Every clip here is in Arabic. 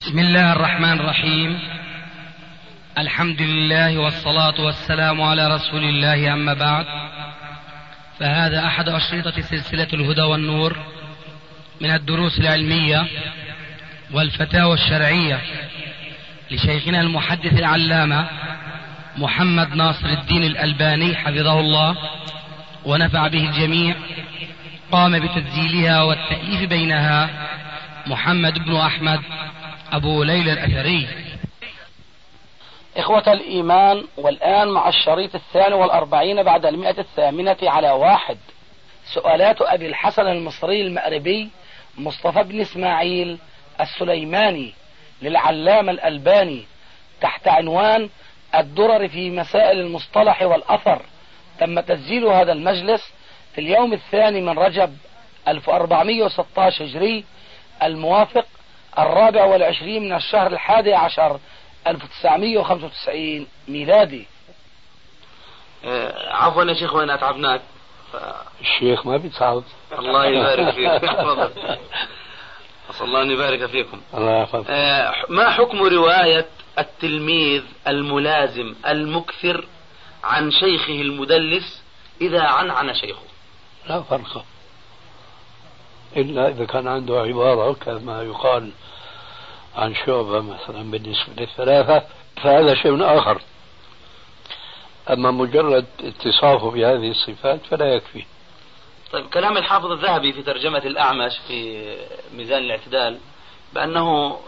بسم الله الرحمن الرحيم. الحمد لله والصلاة والسلام على رسول الله، أما بعد، فهذا أحد أشرطة سلسلة الهدى والنور من الدروس العلمية والفتاوى الشرعية لشيخنا المحدث العلامة محمد ناصر الدين الألباني حفظه الله ونفع به الجميع. قام بتسجيلها والتأليف بينها محمد بن أحمد أبو ليلى الأثري. إخوة الإيمان، والآن مع الشريط 42 بعد 108 على 1. سؤالات أبي الحسن المصري المأربي مصطفى بن إسماعيل السليماني للعلامة الألباني تحت عنوان الدرر في مسائل المصطلح والأثر. تم تسجيل هذا المجلس في اليوم 2 من رجب 1416 هجري، الموافق 24 من الشهر 11 1995 ميلادي. عفوا يا شيخ، وين أتعبناك؟ الشيخ ما بيتعب. الله يبارك فيك. أسأل الله أن يبارك فيكم. الله يحفظك. ما حكم رواية التلميذ الملازم المكثر عن شيخه المدلس إذا عنعن شيخه؟ لا فرق، إلا إذا كان عنده عبارة كما يقال عن شعبة مثلا بالنسبة للثلاثة، فهذا شيء آخر. أما مجرد اتصافه بهذه الصفات فلا يكفي. طيب، كلام الحافظ الذهبي في ترجمة الأعمش في ميزان الاعتدال بأنه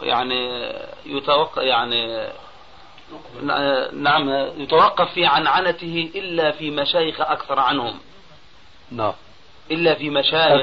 يتوقف في عنعنته إلا في مشايخ أكثر عنهم. نعم، إلا في مشايخ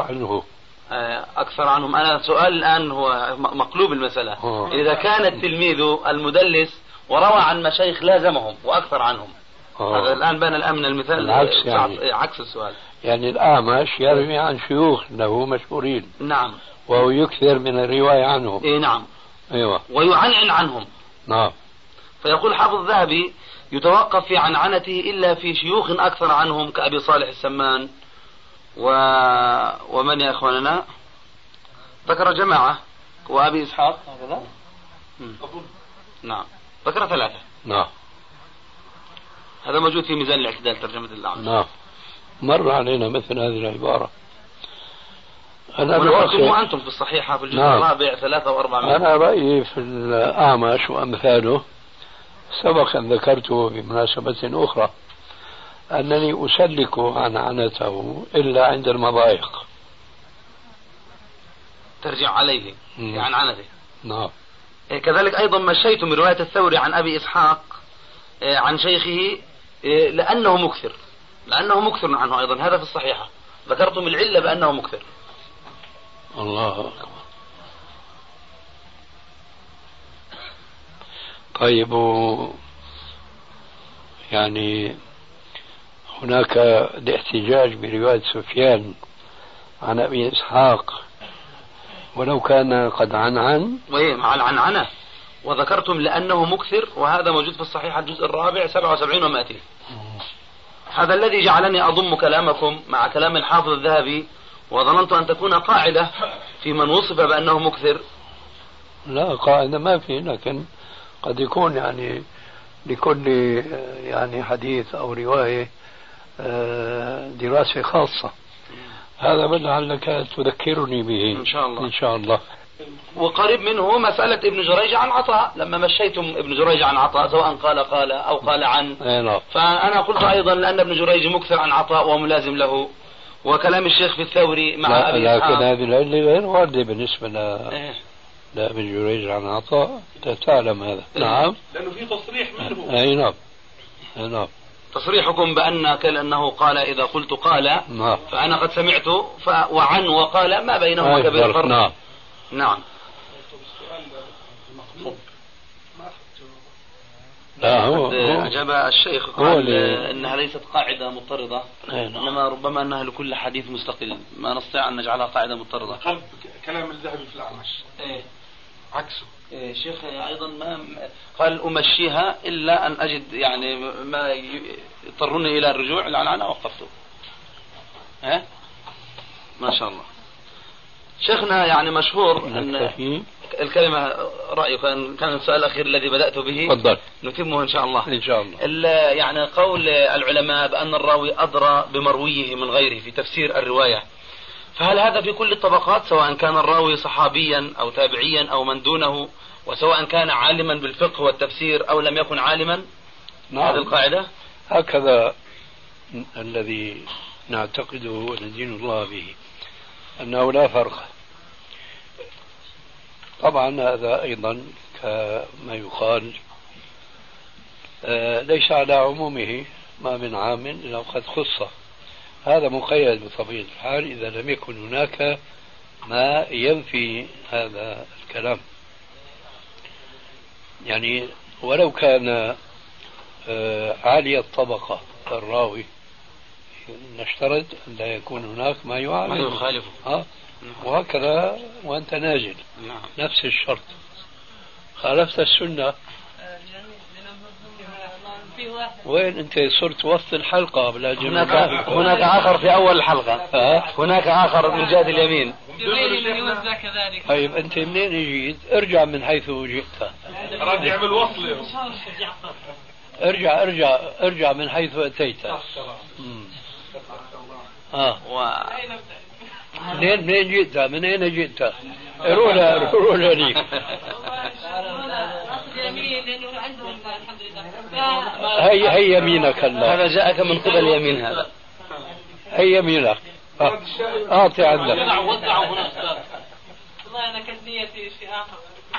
أكثر عنهم. أنا سؤال الآن هو مقلوب المسألة. إذا كان التلميذ المدلس وروى عن مشايخ لازمهم وأكثر عنهم، هذا الآن بان الأمن المثال عكس السؤال. يعني الأعمش يروي عن شيوخ له مشهورين، نعم، وهو يكثر من الرواية عنهم. إيه نعم، أيوة، ويعنعن عنهم. نعم. فيقول حافظ الذهبي يتوقف في عنعنته إلا في شيوخ أكثر عنهم كأبي صالح السمان ومن يا إخواننا ذكر جماعة، وأبي إسحاق هكذا. نعم، ذكر 3. نعم، هذا موجود في ميزان الاعتدال ترجمة الأعمش. نعم، مر علينا مثل هذه العبارة. أنا أنتم في الصحيحة في الجزء الرابع 3 و400. أنا رأيي في الأعمش وأمثاله سبق أن ذكرته بمناسبة أخرى، أنني أسلك عنعنته إلا عند المضايق ترجع عليه عنعنته. نعم. كذلك أيضا مشيت من رواية الثوري عن أبي إسحاق عن شيخه لأنه مكثر عنه أيضا، هذا في الصحيحة. ذكرتم العلة بأنه مكثر. الله أكبر. طيب، يعني هناك الاحتجاج برواية سفيان عن أبي إسحاق ولو كان قد عنعن مع العنعنة، وذكرتم لأنه مكثر، وهذا موجود في الصحيح الجزء الرابع 77 و200. هذا الذي جعلني أضم كلامكم مع كلام الحافظ الذهبي، وظننت أن تكون قاعدة في من وصف بأنه مكثر. لا، قاعدة ما في، لكن قد يكون يعني لكل يعني حديث أو رواية دراسة خاصة. هذا لعلك تذكرني به إن شاء الله. إن شاء الله. وقريب منه مسألة ابن جريج عن عطاء، لما مشيتم ابن جريج عن عطاء سواء قال أو قال عن، فأنا قلت أيضا لأن ابن جريج مكثر عن عطاء وملازم له، وكلام الشيخ في الثوري مع أبي إسحاق. لكن هذه العلة غير واردة بالنسبة لابن جريج عن عطاء، تعلم هذا. نعم، لأنه في تصريح منه. أي نعم، نعم. تصريحكم بأنه قال إذا قلت قال، فأنا قد سمعت وعن وقال ما بينهما كبير فرق. نعم، نعم. لا، هو أجاب الشيخ قال إنها ليست قاعدة مضطردة، إنما ربما أنها لكل حديث مستقل، ما نستطيع أن نجعلها قاعدة مضطردة. كلام الذهبي في الأعمش عكسه. الشيخ أيضا ما قال أمشيها إلا أن أجد يعني ما يضطرني إلى الرجوع، لأن أنا وقفته. ما شاء الله. شيخنا يعني مشهور أن نكتفي. الكلمة رأيك كان السؤال الأخير الذي بدأت به تفضل. نتمه إن شاء الله. إن شاء الله. يعني قول العلماء بأن الراوي أدرى بمرويه من غيره في تفسير الرواية، فهل هذا في كل الطبقات سواء كان الراوي صحابيا أو تابعيا أو من دونه، وسواء كان عالما بالفقه والتفسير أو لم يكن عالما؟ نعم. هذه القاعدة هكذا الذي نعتقده وندين الله به، أنه لا فرق. طبعا هذا أيضا كما يقال ليس على عمومه، ما من عام إلا وقد خص. هذا مقيد بطبيعة الحال إذا لم يكن هناك ما ينفي هذا الكلام. يعني ولو كان عالي الطبقة الراوي نشترط أن لا يكون هناك ما يخالفه. وهكذا وأنت نازل. نعم. نفس الشرط. خالفت السنة وين أنت صرت وسط الحلقة بلا هناك آخر في أول الحلقة. هناك آخر من جهة اليمين. طيب أنت منين جيت؟ ارجع من حيث جئت. راجع بالوصل. ارجع من حيث أتيت. منين جئت؟ من أين جئت؟ رولا لي. هي يمينك الله. هذا جاءك من قبل يمين هذا. هي يمينك. أعطي عندك. والله أنا كانت نيتي شيء آخر.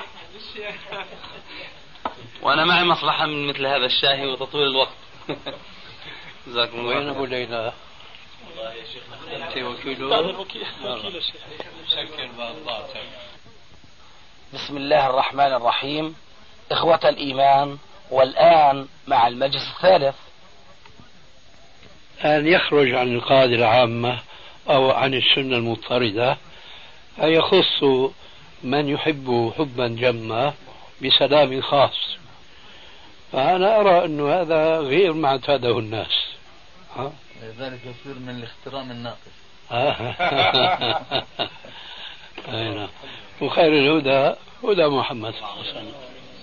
وأنا معي مصلحة من مثل هذا الشاهي وتطويل الوقت. جزاكم الله. وين أبو ليلى؟ والله يا شيخنا أنت وكيله. وكيل الشيخ. سكر بأضاعتك. بسم الله الرحمن الرحيم. إخوة الإيمان، والآن مع المجلس الثالث. أن يخرج عن القاعدة العامة أو عن السنة المضطردة، فيخص من يحب حبا جما بسلام خاص. فأنا أرى أن هذا غير ما اعتاده الناس. ذلك يصير من الاحترام الناقص. وخير الهدى هدى محمد صلى الله عليه وسلم.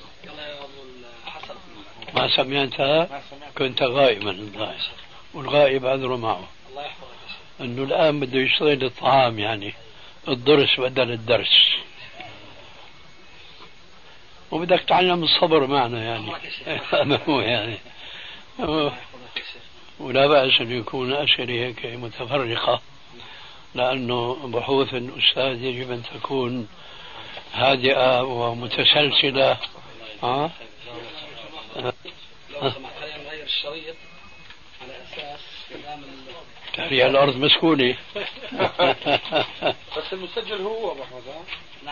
ما سمعت كنت غائبا، والغائب عذر معه. أنه الآن بده يشتغل الطعام، يعني الضرس بدل الدرس، وبدك تعلم الصبر معنا يعني. يعني ولا بأس أن يكون أسئلة هيك متفرقة، لأنه بحوث الأستاذ يجب أن تكون هادئة ومتسلسلة. نغير الشريط على أساس تحرير الأرض مسكونة. بس المسجل هو أبو أحمد. نعم.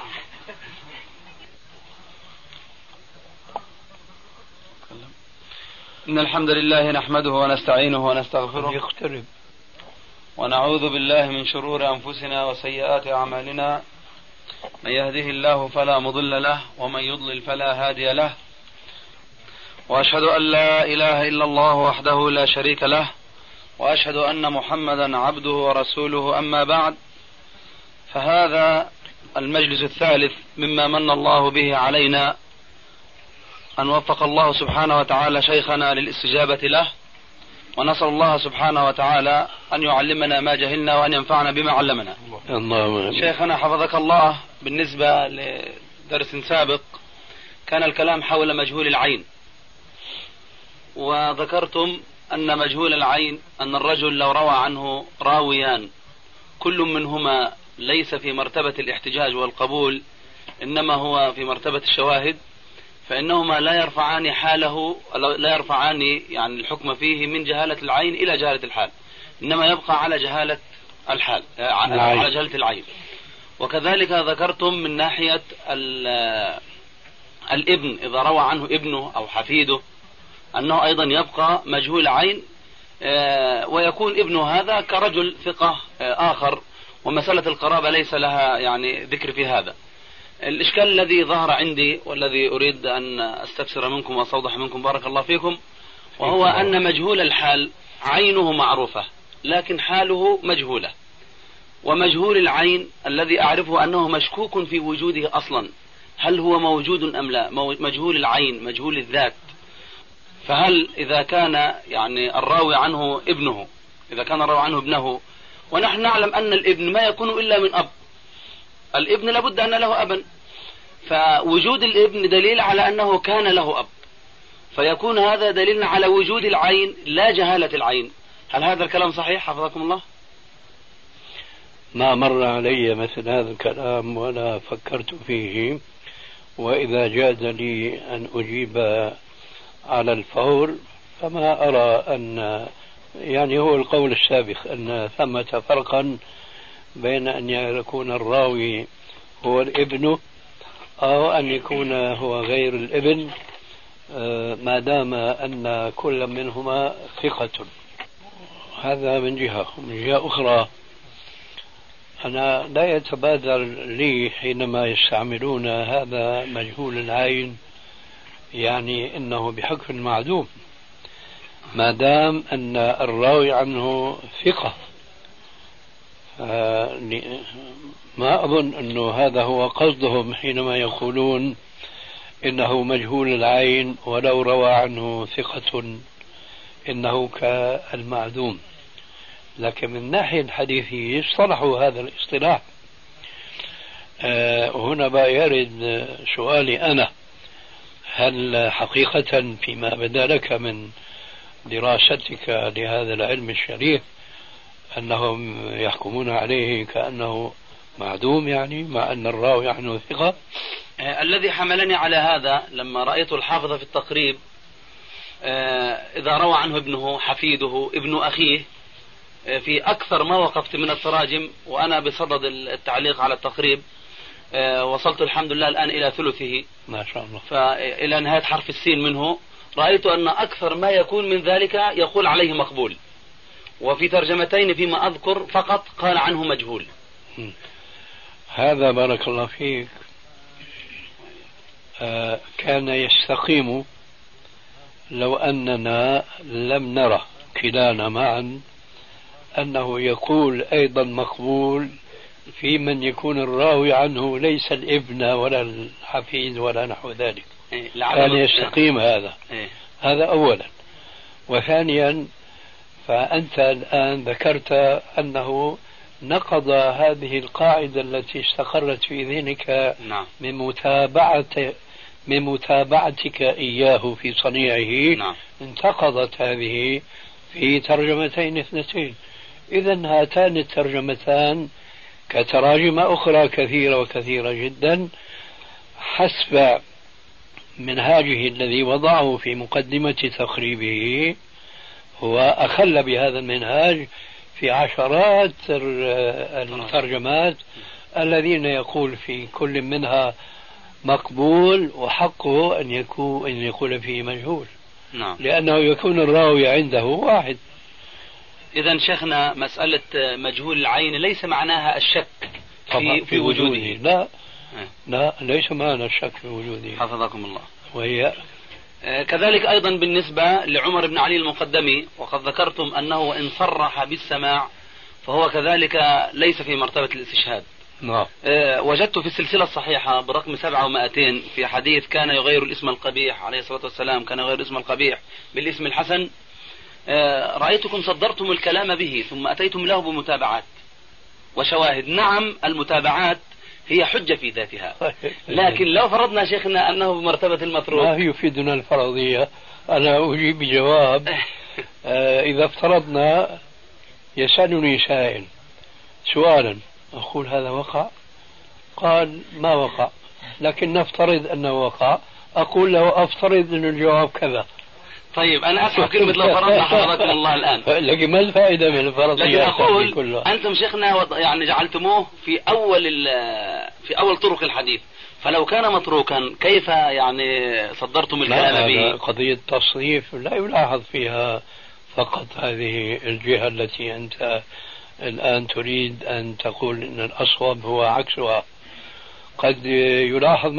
إن الحمد لله نحمده ونستعينه ونستغفره يقترب. ونعوذ بالله من شرور أنفسنا وسيئات أعمالنا. من يهده الله فلا مضل له ومن يضلل فلا هادي له. وأشهد أن لا إله إلا الله وحده لا شريك له، وأشهد أن محمدا عبده ورسوله. أما بعد، فهذا المجلس الثالث مما من الله به علينا، أن وفق الله سبحانه وتعالى شيخنا للاستجابة له، ونسأل الله سبحانه وتعالى أن يعلمنا ما جهلنا وأن ينفعنا بما علمنا. شيخنا حفظك الله، بالنسبة لدرس سابق كان الكلام حول مجهول العين، وذكرتم أن مجهول العين أن الرجل لو روى عنه راويان كل منهما ليس في مرتبة الاحتجاج والقبول، إنما هو في مرتبة الشواهد، فإنهما لا يرفعان حاله، لا يرفعان يعني الحكم فيه من جهالة العين إلى جهالة الحال، إنما يبقى على جهالة الحال، على جهالة العين. وكذلك ذكرتم من ناحية الابن إذا روى عنه ابنه أو حفيده أنه أيضا يبقى مجهول عين، ويكون ابنه هذا كرجل ثقة آخر، ومسألة القرابة ليس لها يعني ذكر في هذا. الإشكال الذي ظهر عندي والذي أريد أن أستفسر منكم وأستوضح منكم بارك الله فيكم، وهو أن مجهول الحال عينه معروفة لكن حاله مجهولة، ومجهول العين الذي أعرفه أنه مشكوك في وجوده أصلا، هل هو موجود أم لا؟ مجهول العين مجهول الذات، فهل إذا كان يعني الراوي عنه ابنه، إذا كان الراوي عنه ابنه، ونحن نعلم أن الابن ما يكون إلا من أب، الابن لابد أن له أبا، فوجود الابن دليل على أنه كان له أب، فيكون هذا دليل على وجود العين لا جهالة العين. هل هذا الكلام صحيح حفظكم الله؟ ما مر علي مثل هذا الكلام ولا فكرت فيه، وإذا جاز لي أن أجيب على الفور فما أرى أن يعني هو القول السابق أن ثمة فرقا بين أن يكون الراوي هو الابن أو أن يكون هو غير الابن، ما دام أن كل منهما ثقة. هذا من جهة. من جهة أخرى أنا لا يتبادر لي حينما يستعملون هذا مجهول العين يعني أنه بحكم معدوم، ما دام أن الراوي عنه ثقة. ما أظن أنه هذا هو قصدهم حينما يقولون إنه مجهول العين ولو روى عنه ثقة إنه كالمعدوم. لكن من الناحية الحديثية اصطلحوا هذا الاصطلاح. هنا بقى يرد سؤالي أنا، هل حقيقة فيما بدا لك من دراستك لهذا العلم الشريف أنهم يحكمون عليه كأنه معدوم يعني مع أن الراوي عنه ثقة؟ الذي حملني على هذا لما رأيت الحافظ في التقريب إذا روى عنه ابنه، حفيده، ابن أخيه، في أكثر ما وقفت من التراجم وأنا بصدد التعليق على التقريب وصلت الحمد لله الآن إلى ثلثه ما شاء الله، فإلى نهاية حرف السين منه، رأيت أن أكثر ما يكون من ذلك يقول عليه مقبول، وفي ترجمتين فيما أذكر فقط قال عنه مجهول. هذا بارك الله فيك كان يستقيم لو أننا لم نرى كلانا معا أنه يقول أيضا مقبول في من يكون الراوي عنه ليس الابن ولا الحفيد ولا نحو ذلك. كان يستقيم هذا. هذا أولا. وثانيا فأنت الآن ذكرت أنه نقض هذه القاعدة التي استقرت في ذهنك من متابعتك إياه في صنيعه. انتقضت هذه في ترجمتين اثنتين. إذن هاتان الترجمتان كتراجم أخرى كثيرة وكثيرة جدا حسب منهاجه الذي وضعه في مقدمة تقريبه، هو أخل بهذا المنهاج في عشرات الترجمات الذين يقول في كل منها مقبول وحقه أن يقول فيه مجهول. لأنه يكون الراوي عنده واحد. إذن شيخنا مسألة مجهول العين ليس معناها الشك في وجوده. لا ليس معنى الشك في وجوده حفظكم الله. وهي كذلك أيضا بالنسبة لعمر بن علي المقدمي، وقد ذكرتم أنه وإن صرح بالسماع فهو كذلك ليس في مرتبة الاستشهاد. وجدت في السلسلة الصحيحة برقم 700 في حديث كان يغير الاسم القبيح عليه الصلاة والسلام، كان يغير الاسم القبيح بالاسم الحسن، رأيتكم صدرتم الكلام به ثم أتيتم له بمتابعات وشواهد. نعم المتابعات هي حجة في ذاتها، لكن لو فرضنا شيخنا أنه بمرتبة المتروك ما يفيدنا الفرضية. أنا أجيب بجواب. إذا افترضنا يسألني سائل سؤالا أقول هذا وقع، قال ما وقع، لكن نفترض أنه وقع، أقول له أفترض أن الجواب كذا. طيب أنا أسمع كلمة لو فرضنا حفظكم الله الآن، لكن ما الفائدة من الفرضية؟ لكن أقول أنتم شيخنا يعني جعلتموه في أول طرق الحديث، فلو كان متروكا كيف يعني صدرتم الكلام به؟ قضية تصنيف لا يلاحظ فيها فقط هذه الجهة التي أنت الآن تريد أن تقول أن الأصوب هو عكسها. قد يلاحظ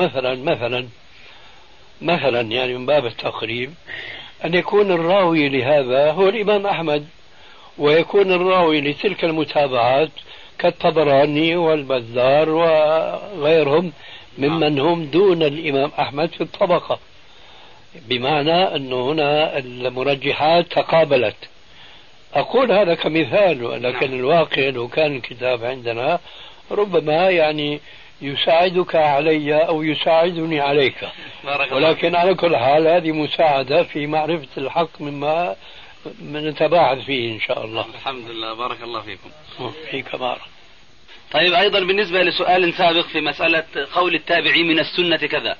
مثلا يعني من باب التقريب أن يكون الراوي لهذا هو الإمام أحمد، ويكون الراوي لتلك المتابعات كالطبراني والبزار وغيرهم ممن هم دون الإمام أحمد في الطبقة، بمعنى أنه هنا المرجحات تقابلت. أقول هذا كمثال، لكن الواقع لو كان الكتاب عندنا ربما يعني يساعدك علي أو يساعدني عليك، ولكن على كل حال هذه مساعدة في معرفة الحق مما نتباعد فيه إن شاء الله. الحمد لله، بارك الله فيكم. فيك بارك. طيب، أيضا بالنسبة لسؤال سابق في مسألة قول التابعي من السنة كذا،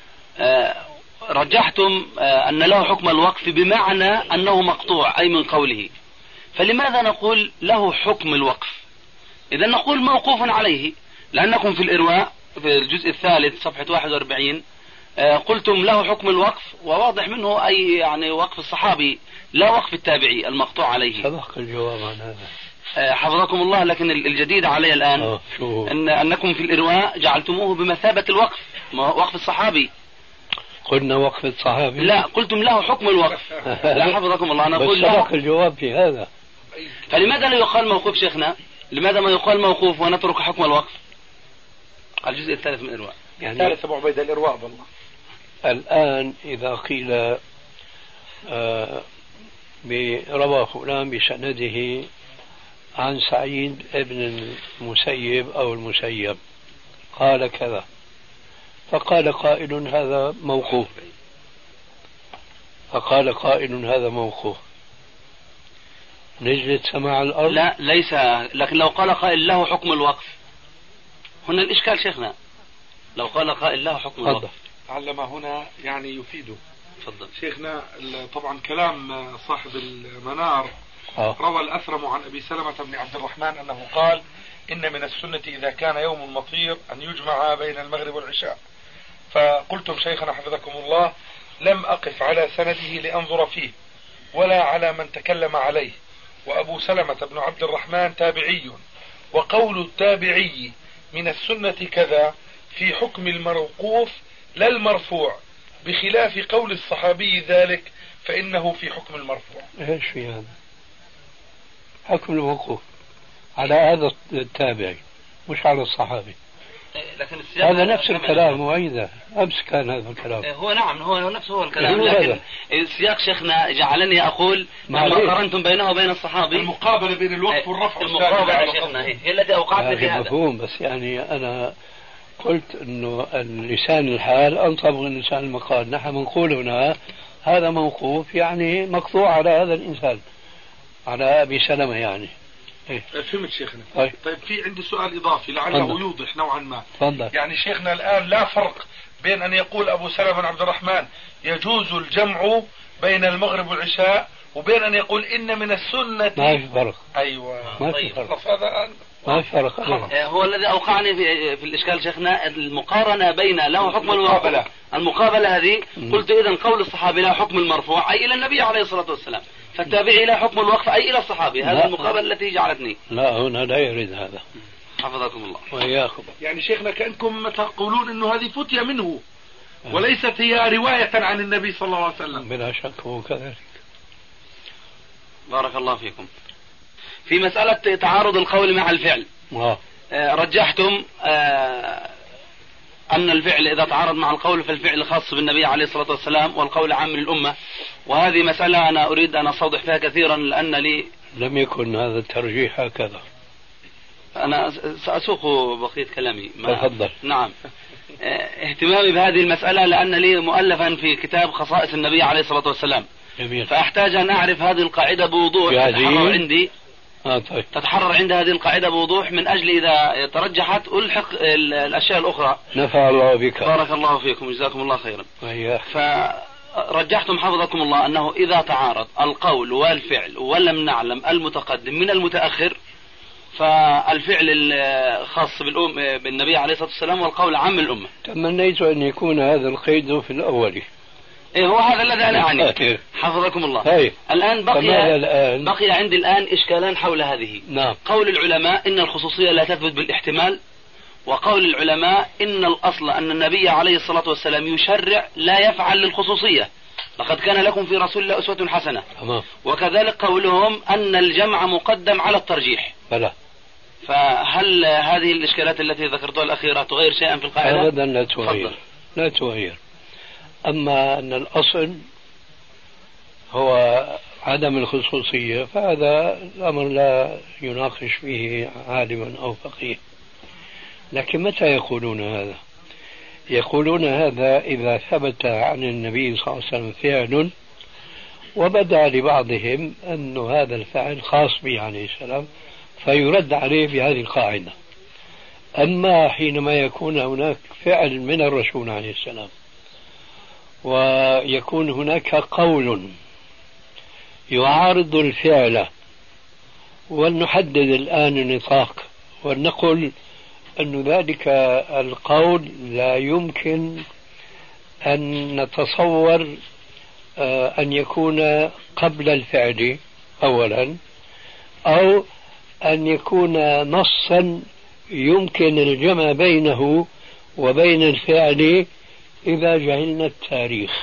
رجحتم أن له حكم الوقف بمعنى أنه مقطوع أي من قوله، فلماذا نقول له حكم الوقف؟ إذا نقول موقوف عليه، لأنكم في الإرواء في الجزء الثالث صفحة 41 قلتم له حكم الوقف، وواضح منه أي يعني وقف الصحابي لا وقف التابعي المقطوع عليه. سبق الجواب عن هذا حفظكم الله، لكن الجديد علي الآن أنكم في الإرواء جعلتموه بمثابة الوقف، وقف الصحابي. قلنا وقف الصحابي؟ لا، قلتم له حكم الوقف. لا حفظكم الله، نقول له سبق الجواب في هذا. فلماذا لا يقال موقوف شيخنا؟ لماذا ما يقال موقوف ونترك حكم الوقف؟ الجزء الثالث من الإرواء، يعني ثالث أبو عبيدة الإرواء. والله الآن إذا قيل روى فلان بسنده عن سعيد ابن المسيب أو المسيب قال كذا، فقال قائل هذا موقوف، فقال قائل هذا موقوف، نجلد سماع الأرض؟ لا ليس، لكن لو قال قائل له حكم الوقف هنا الإشكال شيخنا. لو قال قائل له حكم الوقف علم هنا يعني يفيده. تفضل شيخنا. طبعا كلام صاحب المنار روى الأثرم عن أبي سلمة بن عبد الرحمن أنه قال: إن من السنة إذا كان يوم مطير أن يجمع بين المغرب والعشاء. فقلتم شيخنا حفظكم الله: لم أقف على سنده لأنظر فيه ولا على من تكلم عليه، وأبو سلمة بن عبد الرحمن تابعي، وقول التابعي من السنة كذا في حكم الموقوف لا المرفوع، بخلاف قول الصحابي ذلك فإنه في حكم المرفوع. ايش في هذا؟ حكم الموقوف على هذا التابعي مش على الصحابي. لكن هذا نفس الكلام، وإذا أمس كان هذا الكلام. هو نعم، هو نفسه الكلام، لكن السياق شيخنا جعلني أقول لما قارنتم بينه وبين الصحابي المقابلة بين الوقف والرفع، المقابلة شيخنا هي التي أوقعتني في هذا. مفهوم، بس يعني أنا قلت إنه اللسان الحال أنطق من لسان المقال. نحن بنقول هنا هذا موقوف يعني مقطوع على هذا الإنسان، على أبي سلمة يعني. فهمت شيخنا. طيب في عندي سؤال إضافي لعله يوضح نوعا ما. فضل. يعني شيخنا الآن لا فرق بين أن يقول أبو سلمة بن عبد الرحمن يجوز الجمع بين المغرب والعشاء، وبين أن يقول إن من السنة. ما في فرق. أيوة ما في فرق. ما في فرق. هو الذي أوقعني في الإشكال شيخنا المقارنة بين له حكم المقابلة. المقابلة هذه قلت إذن قول الصحابي لا حكم المرفوع أي إلى النبي عليه الصلاة والسلام، فالتابعي لا حكم الوقف أي إلى الصحابي. هذا المقابلة التي جعلتني. لا، هنا لا يريد هذا. حفظكم الله وإياكم. يعني شيخنا كأنكم تقولون إنه هذه فتية منه وليست هي رواية عن النبي صلى الله عليه وسلم. بلا شك هو كذلك. بارك الله فيكم. في مسألة تعارض القول مع الفعل رجحتم أن الفعل إذا تعارض مع القول فالفعل خاص بالنبي عليه الصلاة والسلام والقول عام للأمة، وهذه مسألة أنا أريد أن أستوضح فيها كثيرا لأن لي لم يكن هذا الترجيح هكذا. أنا سأسوق بقية كلامي. تفضل. نعم. اهتمامي بهذه المسألة لأن لي مؤلفا في كتاب خصائص النبي عليه الصلاة والسلام. جميل. فأحتاج أن أعرف هذه القاعدة بوضوح تتحرر عندي. طيب. تتحرر عند هذه القاعدة بوضوح من أجل إذا ترجحت ألحق الأشياء الأخرى. نفع الله بك. بارك الله فيكم، جزاكم الله خيرا. وإياك. فرجحتم حفظكم الله أنه إذا تعارض القول والفعل ولم نعلم المتقدم من المتأخر فالفعل الخاص بالنبي عليه الصلاة والسلام والقول عام الأمة. تمنيت أن يكون هذا القيد في الأول. هو هذا الذي أنا أعني. حفظكم الله. الآن بقي عندي الآن إشكالان حول هذه. نعم. قول العلماء إن الخصوصية لا تثبت بالاحتمال، وقول العلماء إن الأصل أن النبي عليه الصلاة والسلام يشرع لا يفعل للخصوصية، لقد كان لكم في رسول الله أسوة حسنة. تمام. وكذلك قولهم أن الجمع مقدم على الترجيح. بلى. فهل هذه الإشكالات التي ذكرتها الأخيرة تغير شيئا في القاعدة؟ أبدا لا تغير، لا تغير. أما أن الأصل هو عدم الخصوصية فهذا الأمر لا يناقش فيه عالم أو فقيه. لكن متى يقولون هذا؟ يقولون هذا إذا ثبت عن النبي صلى الله عليه وسلم فعل وبدا لبعضهم أن هذا الفعل خاص به عليه السلام فيرد عليه بهذه القاعدة. أما حينما يكون هناك فعل من الرسول عليه السلام ويكون هناك قول يعارض الفعل، ولنحدد الآن النطاق ولنقل أن ذلك القول لا يمكن أن نتصور أن يكون قبل الفعل أولا، أو أن يكون نصا يمكن الجمع بينه وبين الفعل إذا جهلنا التاريخ.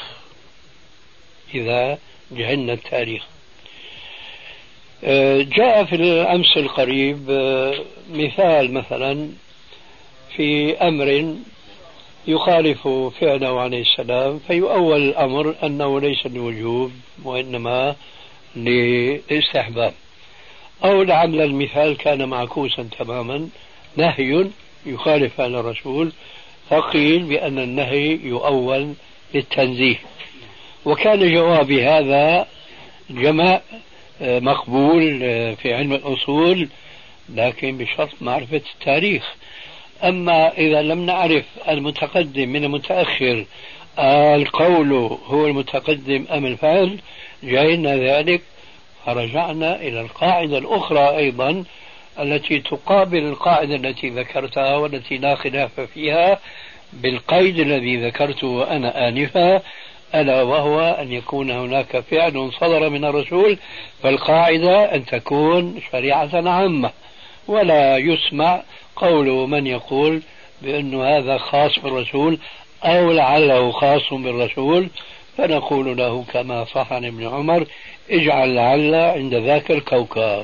جاء في الأمس القريب مثال مثلا في أمر يخالف فعله عليه السلام فيؤول الأمر أنه ليس للوجوب وإنما للاستحباب، أو لعل المثال كان معكوسا تماما، نهي يخالف فعل الرسول فقيل بأن النهي يؤول للتنزيه. وكان جوابي هذا جمع مقبول في علم الأصول لكن بشرط معرفة التاريخ. أما إذا لم نعرف المتقدم من المتأخر القول هو المتقدم أم الفعل جاءنا ذلك فرجعنا إلى القاعدة الأخرى أيضا التي تقابل القاعدة التي ذكرتها والتي لا خلاف فيها بالقيد الذي ذكرته أنا آنفا، ألا وهو أن يكون هناك فعل صدر من الرسول فالقاعدة أن تكون شريعة عامة، ولا يسمع قول من يقول بأن هذا خاص بالرسول أو لعله خاص بالرسول، فنقول له كما صح عن ابن عمر اجعل لعل عند ذاك الكوكب.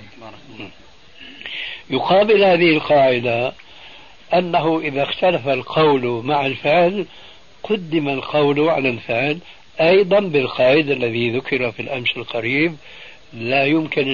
يقابل هذه القاعدة أنه إذا اختلف القول مع الفعل قدم القول على الفعل أيضا بالقاعدة الذي ذكر في الأمس القريب لا يمكن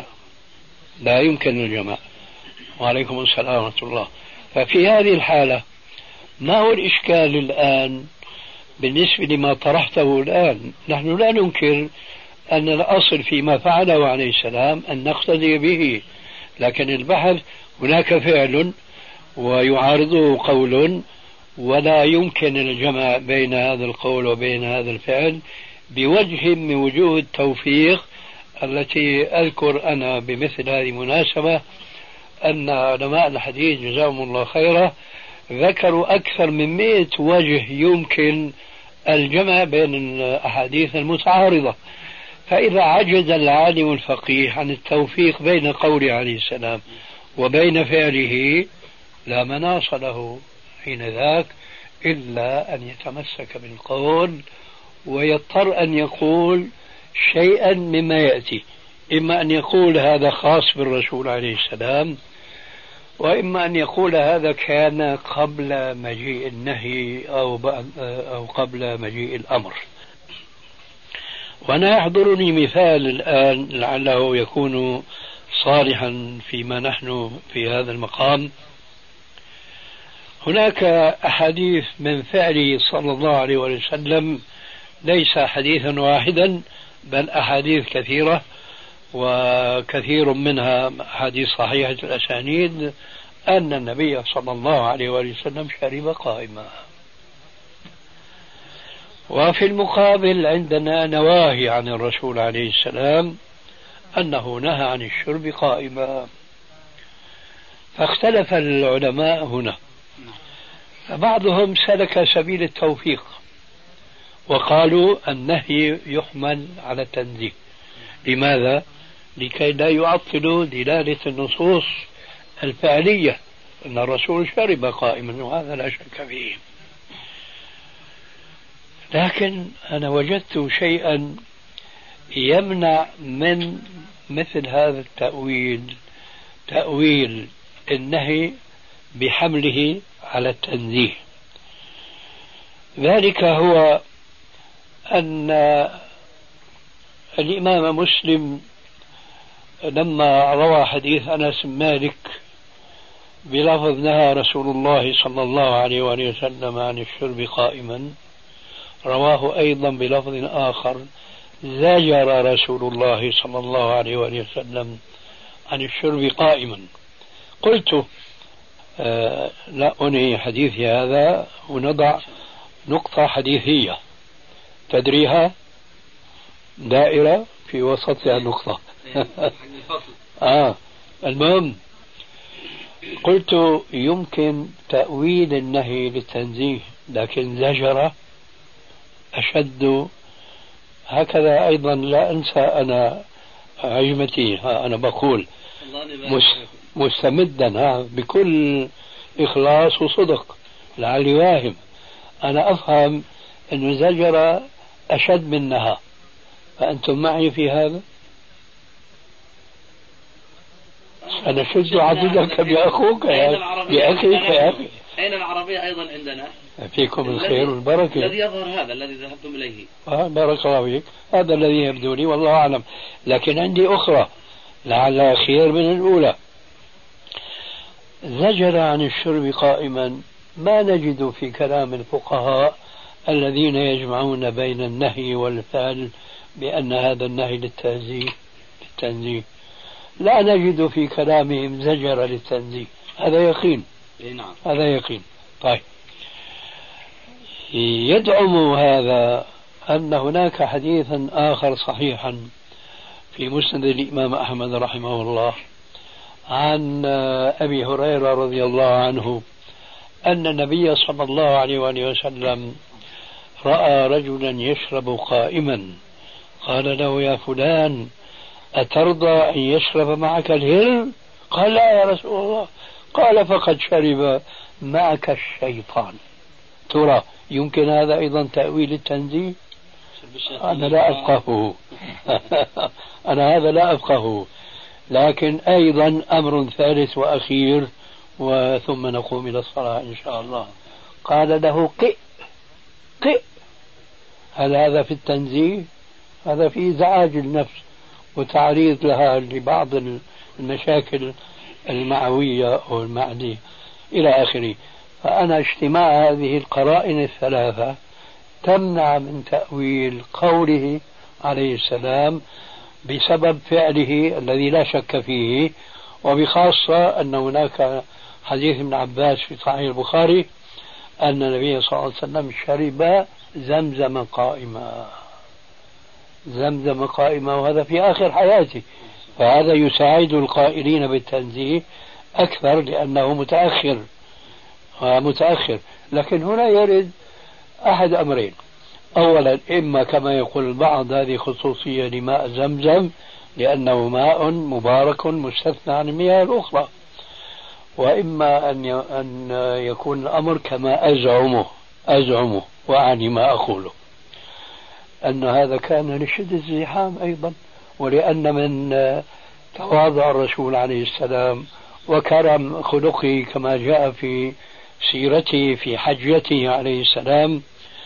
الجمع. وعليكم السلام ورحمة الله. ففي هذه الحالة ما هو الإشكال الآن بالنسبة لما طرحته الآن؟ نحن لا ننكر أن الأصل فيما فعله عليه السلام أن نقتدي به، لكن البحث هناك فعل ويعارضه قول ولا يمكن الجمع بين هذا القول وبين هذا الفعل بوجه من وجوه التوفيق التي أذكر أنا بمثل هذه المناسبة أن علماء الحديث جزاهم الله خيرا ذكروا أكثر من 100 وجه يمكن الجمع بين الأحاديث المتعارضة. فإذا عجز العالم الفقيه عن التوفيق بين قوله عليه السلام وبين فعله لا مناص له حين ذاك إلا أن يتمسك بالقول ويضطر أن يقول شيئا مما يأتي، إما أن يقول هذا خاص بالرسول عليه السلام، وإما أن يقول هذا كان قبل مجيء النهي أو قبل مجيء الأمر. وأنا يحضرني مثال الآن لعله يكون صالحا فيما نحن في هذا المقام. هناك أحاديث من فعله صلى الله عليه وسلم ليس حديثا واحدا بل أحاديث كثيرة، وكثير منها أحاديث صحيحة الأسانيد أن النبي صلى الله عليه وسلم شرب قائما. وفي المقابل عندنا نواهي عن الرسول عليه السلام أنه نهى عن الشرب قائما. فاختلف العلماء هنا، فبعضهم سلك سبيل التوفيق وقالوا النهي يحمل على التنزيه. لماذا؟ لكي لا يعطلوا دلالة النصوص الفعلية أن الرسول شرب قائما، وهذا لا شك فيه. لكن أنا وجدت شيئا يمنع من مثل هذا التأويل، تأويل النهي بحمله على التنزيه. ذلك هو أن الإمام مسلم لما روى حديث أنس بن مالك بلفظ نهى رسول الله صلى الله عليه وآله وسلم عن الشرب قائما، رواه أيضا بلفظ آخر زجر رسول الله صلى الله عليه وآله وسلم عن الشرب قائما. قلت لا أنهي حديثي هذا ونضع نقطة حديثية تدريها دائرة في وسطها نقطة. المهم قلت يمكن تأويل النهي للتنزيه، لكن زجر أشد. هكذا أيضا لا أنسى أنا عجمتي، أنا بقول مستمدا بكل إخلاص وصدق لعلي واهم، أنا أفهم أنه زجر أشد منها، فأنتم معي في هذا؟ أنا شد عضدك بأخوك بأخيك يا أخي. أين العربية أيضا عندنا؟ فيكم الخير والبركة. الذي يظهر هذا الذي ذهبتم إليه. بارك الله فيك، هذا الذي يبدو لي والله أعلم، لكن عندي أخرى لعلها خير من الأولى. زجر عن الشرب قائما ما نجد في كلام الفقهاء الذين يجمعون بين النهي والفعل بأن هذا النهي للتنزيه، لا نجد في كلامهم زجر للتنزيه. هذا يقين. نعم. هذا يقين. طيب، يدعم هذا أن هناك حديثا آخر صحيحا في مسند الإمام أحمد رحمه الله عن أبي هريرة رضي الله عنه أن النبي صلى الله عليه وآله وسلم رأى رجلا يشرب قائما، قال له يا فلان أترضى أن يشرب معك الهل؟ قال لا يا رسول الله. قال فقد شرب معك الشيطان. ترى يمكن هذا أيضا تأويل التنزيه؟ أنا لا أفقهه. أنا هذا لا أفقهه، لكن أيضا أمر ثالث وأخير وثم نقوم إلى الصلاة إن شاء الله. قال له قئ. هل هذا في التنزيه؟ هذا في إزعاج النفس وتعريض لها لبعض المشاكل المعوية أو المعدية إلى آخره. فأنا اجتماع هذه القرائن الثلاثة تمنع من تأويل قوله عليه السلام بسبب فعله الذي لا شك فيه، وبخاصة أن هناك حديث ابن عباس في صحيح البخاري أن النبي صلى الله عليه وسلم شرب زمزم قائما وهذا في آخر حياته، فهذا يساعد القائلين بالتنزيه أكثر لأنه متأخر. لكن هنا يرد أحد أمرين: أولا إما كما يقول البعض هذه خصوصية لماء زمزم لأنه ماء مبارك مستثنى عن المياه الأخرى، وإما أن يكون الأمر كما أزعمه وأعني ما أقوله، أن هذا كان لشدة الزحام أيضا، ولأن من تواضع الرسول عليه السلام وكرم خلقه كما جاء في سيرته في حجته عليه السلام.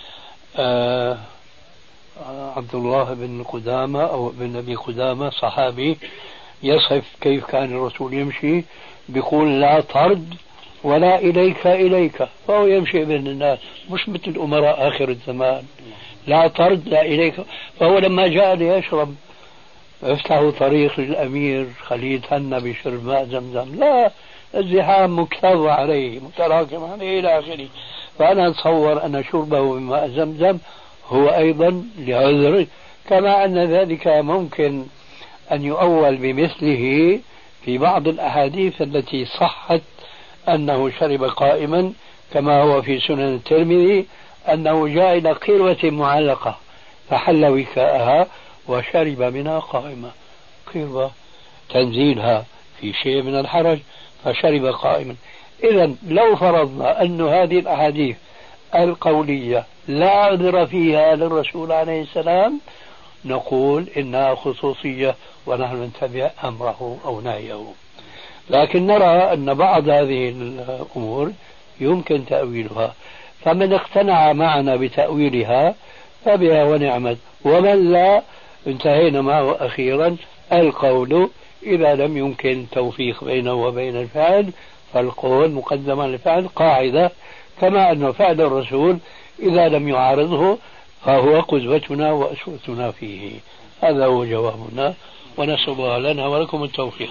عبد الله بن قدامة أو بن أبي قدامة صحابي يصف كيف كان الرسول يمشي، بيقول لا طرد ولا إليك، فهو يمشي بين الناس مش مثل أمراء آخر الزمان، لا طرد لا إليك. فهو لما جاء ليشرب افتحوا طريق للأمير خليل هنا بشرب ماء زمزم، لا، الزحام مكتظ عليه متراكم عليه إلى آخره. فأنا أتصور أن شربه بماء زمزم هو أيضا لعذر، كما أن ذلك ممكن أن يؤول بمثله في بعض الأحاديث التي صحت أنه شرب قائما، كما هو في سنن الترمذي أنه جاء إلى قروة معلقة فحل وكاءها وشرب منها قائمة، قروة تنزيلها في شيء من الحرج فشرب قائما. إذن لو فرضنا أن هذه الأحاديث القولية لا عذر فيها للرسول عليه السلام نقول إنها خصوصية ونحن نتبع أمره أو نهيه. لكن نرى أن بعض هذه الأمور يمكن تأويلها، فمن اقتنع معنا بتأويلها فبها ونعمت، ومن لا انتهينا معه أخيرا. القول إذا لم يمكن توفيق بينه وبين الفعل فالقول مقدم على الفعل قاعدة، كما أن فعل الرسول إذا لم يعارضه فهو قدوتنا وأسوتنا فيه. هذا هو جوابنا، ونسأل الله لنا ولكم التوفيق.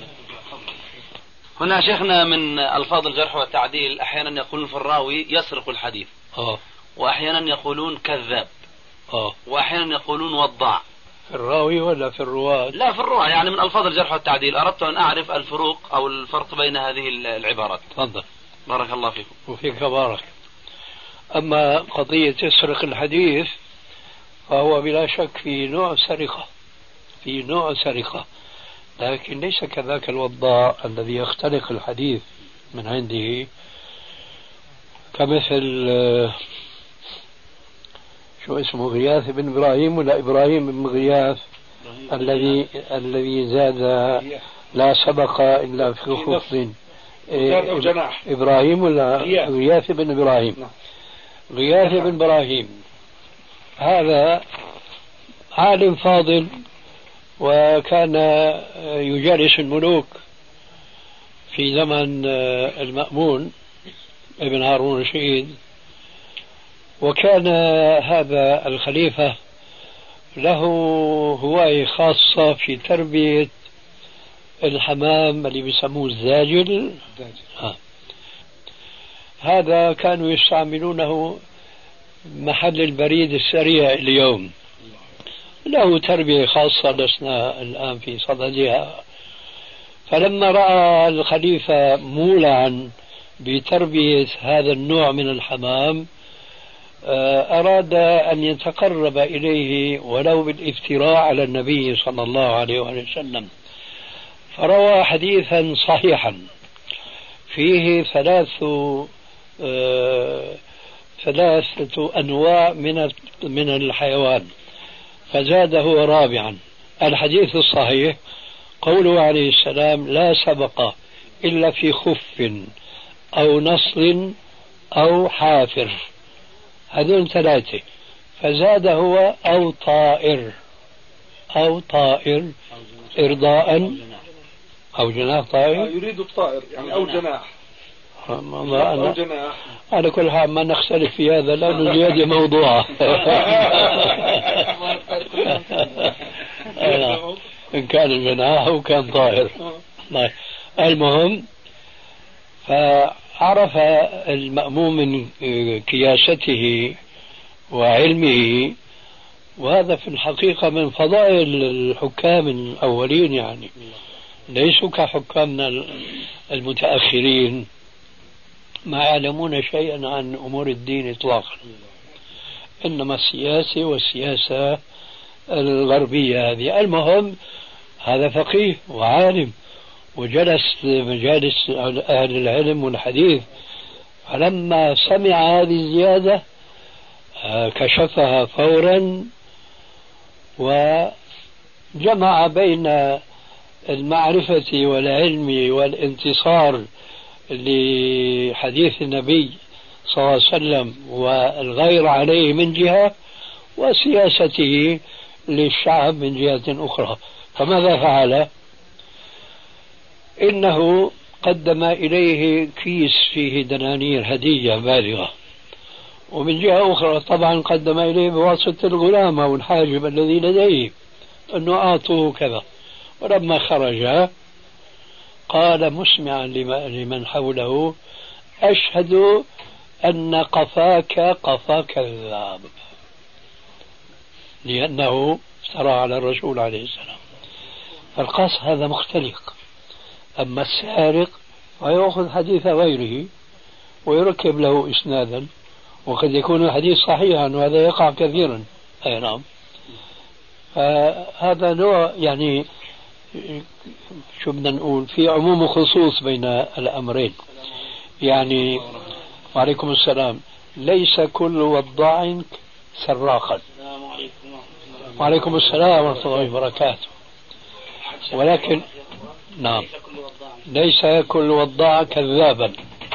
هنا شيخنا من ألفاظ الجرح والتعديل أحيانا يقولون في الراوي يسرق الحديث، وأحيانا يقولون كذاب، وأحيانا يقولون وضاع. في الراوي ولا في الرواة؟ لا، في الرواة، يعني من ألفاظ الجرح والتعديل. أردت أن أعرف الفروق أو الفرق بين هذه العبارات. تفضل. بارك الله فيكم. وفيك بارك. أما قضية يسرق الحديث فهو بلا شك في نوع سرقة، لكن ليس كذاك الوضاع الذي يخترق الحديث من عنده، كمثل شو اسمه غياث بن إبراهيم ولا إبراهيم بن غياث الذي زاد لا سبق إلا في خف. إبراهيم ولا غياث بن إبراهيم؟ غياث بن إبراهيم هذا عالم فاضل، وكان يجالس الملوك في زمن المأمون ابن هارون الرشيد، وكان هذا الخليفة له هواية خاصة في تربية الحمام اللي بيسموه الزاجل. هذا كانوا يستعملونه محل البريد السريع اليوم، له تربية خاصة لسنا الآن في صددها. فلما رأى الخليفة مولعا بتربية هذا النوع من الحمام أراد أن يتقرب إليه ولو بالافتراء على النبي صلى الله عليه وسلم، فروى حديثا صحيحا فيه ثلاثة أنواع من الحيوان، فزاده رابعا. الحديث الصحيح قوله عليه السلام لا سبق إلا في خف أو نصل أو حافر، هذول ثلاثة. فزاد هو أو طائر إرضاء أو جناح طائر، يريد الطائر يعني أو جناح. على كل حال ما نختلف في هذا لأنه زيادة موضوعة. إن كان الجناح أو كان طائر. المهم فعرف المأموم من كياسته وعلمه، وهذا في الحقيقة من فضائل الحكام الأولين، يعني ليسوا كحكامنا المتأخرين ما يعلمون شيئا عن أمور الدين إطلاقا، إنما السياسة والسياسة الغربية هذه. المهم هذا فقيه وعالم وجلس مجالس أهل العلم والحديث، فلما سمع هذه الزيادة كشفها فورا وجمع بين المعرفة والعلم والانتصار لحديث النبي صلى الله عليه وسلم والغير عليه من جهة، وسياسته للشعب من جهة أخرى. فماذا فعل؟ إنه قدم إليه كيس فيه دنانير هدية بالغة، ومن جهة أخرى طبعا قدم إليه بواسطة الغلام أو الحاجب الذي لديه أنه أعطوه كذا. ولما خرج قال مسمعا لمن حوله أشهد أن قفاك قفا كذاب، لأنه افترى على الرسول عليه السلام. فالقاس هذا مختلق. أما السارق فيأخذ حديث غيره ويركب له إسنادا، وقد يكون الحديث صحيحا، وهذا يقع كثيرا. أي نعم. هذا نوع يعني شو بدنا نقول في عموم وخصوص بين الأمرين. يعني وعليكم السلام، ليس كل وضاع سراقا. وعليكم السلام ورحمة الله وبركاته. ولكن نعم ليس كل وضاع كذابا،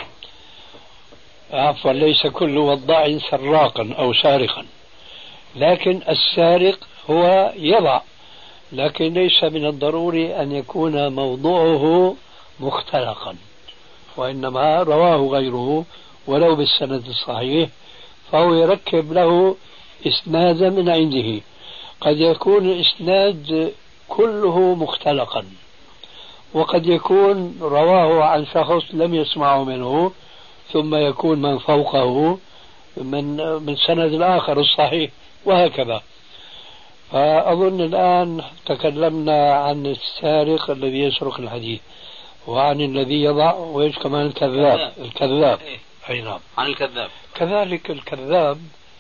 عفوا ليس كل وضاع سراقا أو سارقا، لكن السارق هو يضع، لكن ليس من الضروري أن يكون موضوعه مختلقا، وإنما رواه غيره ولو بالسند الصحيح، فهو يركب له إسنادا من عنده. قد يكون الإسناد كله مختلقا، وقد يكون رواه عن شخص لم يسمعه منه، ثم يكون من فوقه من سند الآخر الصحيح، وهكذا. فأظن الآن تكلمنا عن السارق الذي يسرق الحديث، وعن الذي يضع، وإيش كمان الكذاب. أي نعم، عن الكذاب. كذلك الكذاب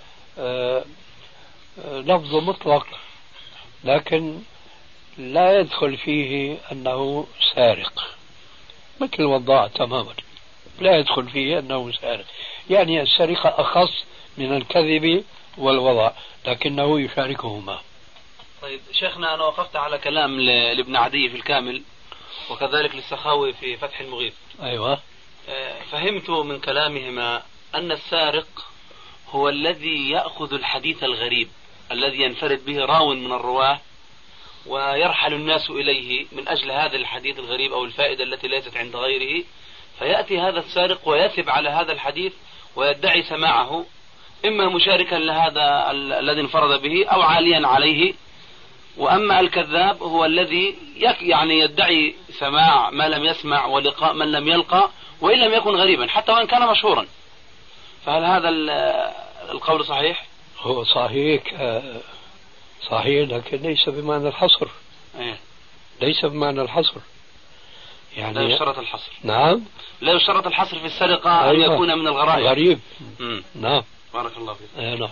لفظ مطلق، لكن لا يدخل فيه أنه سارق، مثل الوضاع تماما لا يدخل فيه أنه سارق، يعني السرقة أخص من الكذب والوضع، لكنه يشاركهما. طيب شيخنا، أنا وقفت على كلام لابن عدي في الكامل، وكذلك للسخاوي في فتح المغيث. أيوة. فهمت من كلامهما أن السارق هو الذي يأخذ الحديث الغريب الذي ينفرد به راو من الرواة، ويرحل الناس إليه من أجل هذا الحديث الغريب أو الفائدة التي ليست عند غيره، فيأتي هذا السارق ويثب على هذا الحديث ويدعي سماعه، إما مشاركا لهذا الذي انفرد به أو عاليا عليه. وأما الكذاب هو الذي يعني يدعي سماع ما لم يسمع ولقاء من لم يلقى، وإن لم يكن غريبا حتى وإن كان مشهورا. فهل هذا القول صحيح؟ هو صحيح، صحيح، لكن ليس بمعنى الحصر. ليس بمعنى الحصر، يعني لا يشترط الحصر. نعم، لا يشترط الحصر في السرقة. أيوة. أن يكون من الغرائب. غريب. نعم. بارك الله فيك. نعم.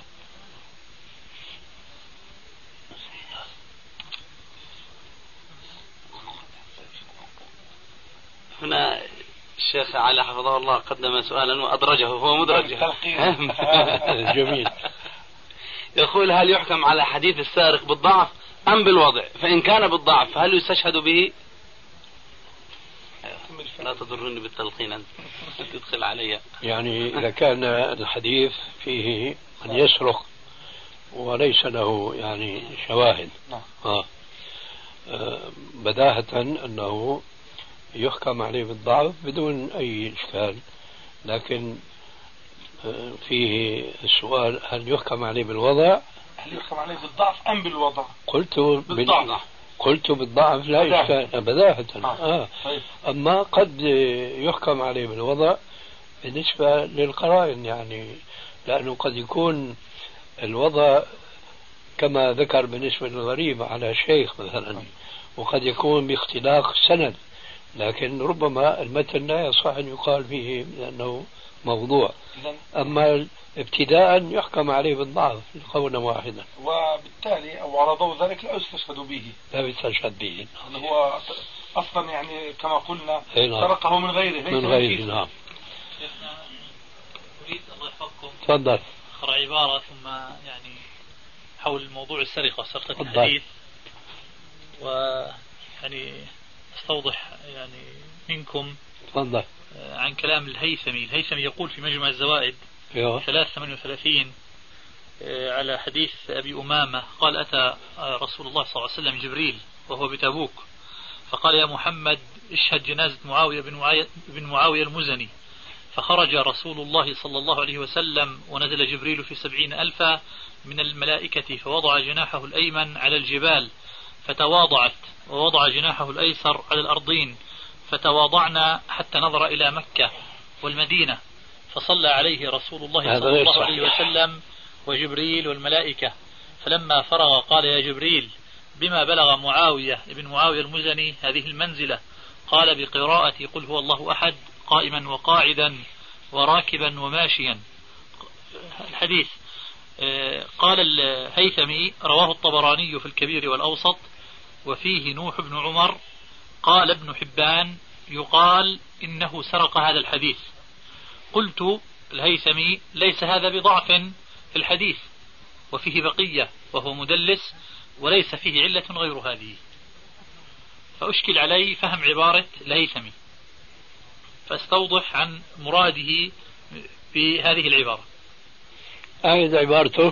هنا الشيخ علي حفظه الله قدم سؤالا وأدرجه، هو مدرج. جميل. يقول: هل يحكم على حديث السارق بالضعف أم بالوضع؟ فإن كان بالضعف هل يستشهد به؟ لا تضرني بالتلقين أنت، تدخل علي. يعني إذا كان الحديث فيه من يسرق وليس له يعني شواهد، بداهة أنه يحكم عليه بالضعف بدون أي إشكال، لكن فيه السؤال: هل يحكم عليه بالوضع؟ هل يحكم عليه بالضعف أم بالوضع؟ قلت بالضعف لا إشكال بداهة. أما قد يحكم عليه بالوضع بالنسبة للقرائن، يعني لأنه قد يكون الوضع كما ذكر بالنسبة للغريب على شيخ مثلا، وقد يكون باختلاق سند، لكن ربما المتن لا يصح أن يقال فيه لأنه موضوع. أما ابتداء يحكم عليه بالضعف قولا واحدا، وبالتالي أو على ضوء ذلك لا يستشهد به. لا يستشهد به، هو أصلا يعني كما قلنا سرقه من غيره. نعم. أريد الله يحفظكم تفضل أخر عبارة ثم يعني حول موضوع سرقة الحديث، ويعني استوضح يعني منكم تفضل عن كلام الهيثمي يقول في مجمع الزوائد 338 على حديث أبي أمامة قال: أتى رسول الله صلى الله عليه وسلم جبريل وهو بتبوك فقال: يا محمد اشهد جنازة معاوية بن معاوية المزني. فخرج رسول الله صلى الله عليه وسلم ونزل جبريل في 70,000 من الملائكة فوضع جناحه الأيمن على الجبال فتواضعت، ووضع جناحه الأيسر على الأرضين فتواضعنا حتى نظر إلى مكة والمدينة، فصلى عليه رسول الله صلى الله عليه وسلم وجبريل والملائكة. فلما فرغ قال: يا جبريل بما بلغ معاوية ابن معاوية المزني هذه المنزلة؟ قال: بقراءة قل هو الله أحد قائما وقاعدا وراكبا وماشيا. الحديث قال الهيثمي: رواه الطبراني في الكبير والأوسط وفيه نوح بن عمر. قال ابن حبان: يقال إنه سرق هذا الحديث. قلت الهيثمي: ليس هذا بضعف في الحديث، وفيه بقية وهو مدلس وليس فيه علة غير هذه. فأشكل علي فهم عبارة الهيثمي. فاستوضح عن مراده بهذه العبارة. أعيد عبارته.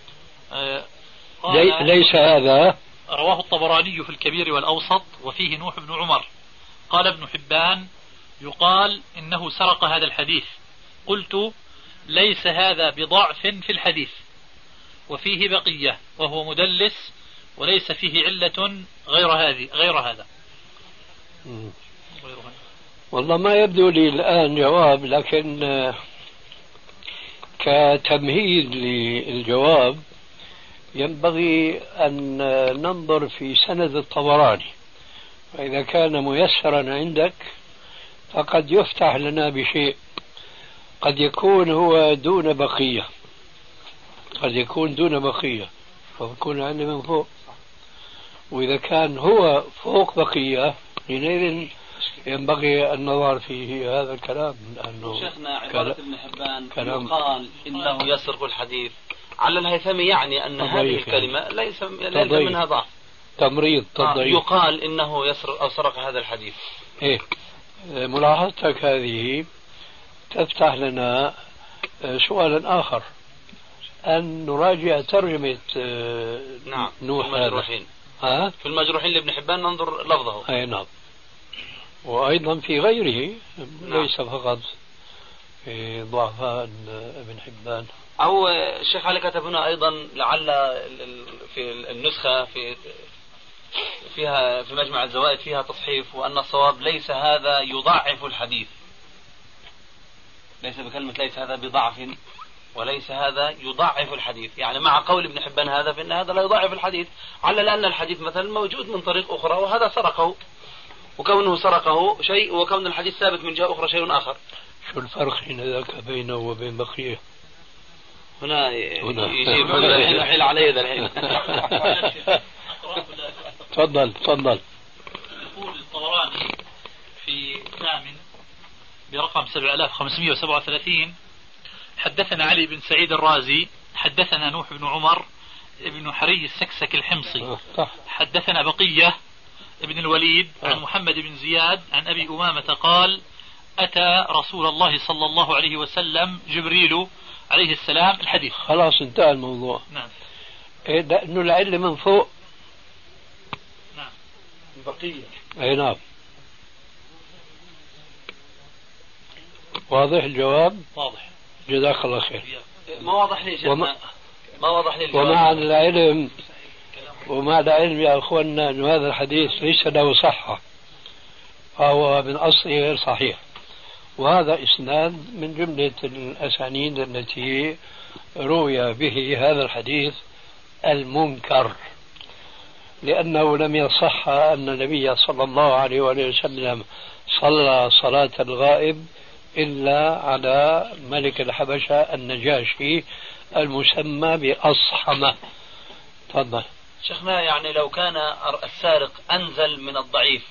ليس هذا. رواه الطبراني في الكبير والأوسط وفيه نوح بن عمر. قال ابن حبان يقال إنه سرق هذا الحديث. قلت ليس هذا بضعف في الحديث، وفيه بقية وهو مدلس وليس فيه علة غير هذا. والله ما يبدو لي الآن جواب، لكن كتمهيد للجواب ينبغي أن ننظر في سند الطبراني، فإذا كان ميسرا عندك فقد يفتح لنا بشيء قد يكون هو دون بقية، فيكون عندنا من فوق، وإذا كان هو فوق بقية حينئذ ينبغي النظر في هذا الكلام. لأنه شيخنا عبارة ابن حبان يقال إنه يسرق الحديث على الهيثمي، يعني أن هذه الكلمة ليس منها ضعف، تمريض تضعيف. يقال إنه يسرق أو سرق هذا الحديث. إيه، ملاحظتك هذه تفتح لنا سؤالا آخر، أن نراجع ترجمة نوح المجروحين. في المجروحين لابن حبان ننظر لفظه. أي نعم، وأيضا في غيره. ليس فقط في ضعفاء ابن حبان. أو الشيخ علي كتب هنا أيضا لعل في النسخة فيها في مجمع الزوائد فيها تصحيف، وأن الصواب ليس هذا يضعف الحديث، ليس بكلمة ليس هذا بضعف، وليس هذا يضعف الحديث، يعني مع قول ابن حبان هذا فإن هذا لا يضعف الحديث، على لأن الحديث مثلا موجود من طريق أخرى وهذا سرقه، وكونه سرقه شيء وكون الحديث ثابت من جهة أخرى شيء آخر. شو الفرق حين ذاك بينه وبين بقية؟ هنا يجيب الحين علي ذا الحين. تفضل. يقول الطبراني في الثامن برقم 7537: حدثنا علي بن سعيد الرازي حدثنا نوح بن عمر ابن حري السكسك الحمصي حدثنا بقية ابن الوليد عن محمد بن زياد عن أبي أمامة قال: أتى رسول الله صلى الله عليه وسلم جبريل عليه السلام. الحديث خلاص انتهى الموضوع. نعم. لأنه العلة من فوق. نعم. بقية. أي نعم. واضح الجواب؟ واضح. جزاك الله خير. ما واضح لي شيخنا. ما واضح لي الجواب. ومع العلم يا أخواننا أن هذا الحديث ليس له صحة، فهو من أصله غير صحيح، وهذا إسناد من جملة الأسانيد التي روي به هذا الحديث المنكر، لأنه لم يصح أن النبي صلى الله عليه وسلم صلى صلاة الغائب إلا على ملك الحبشة النجاشي المسمى بأصحمة. تفضل شيخنا. يعني لو كان السارق أنزل من الضعيف،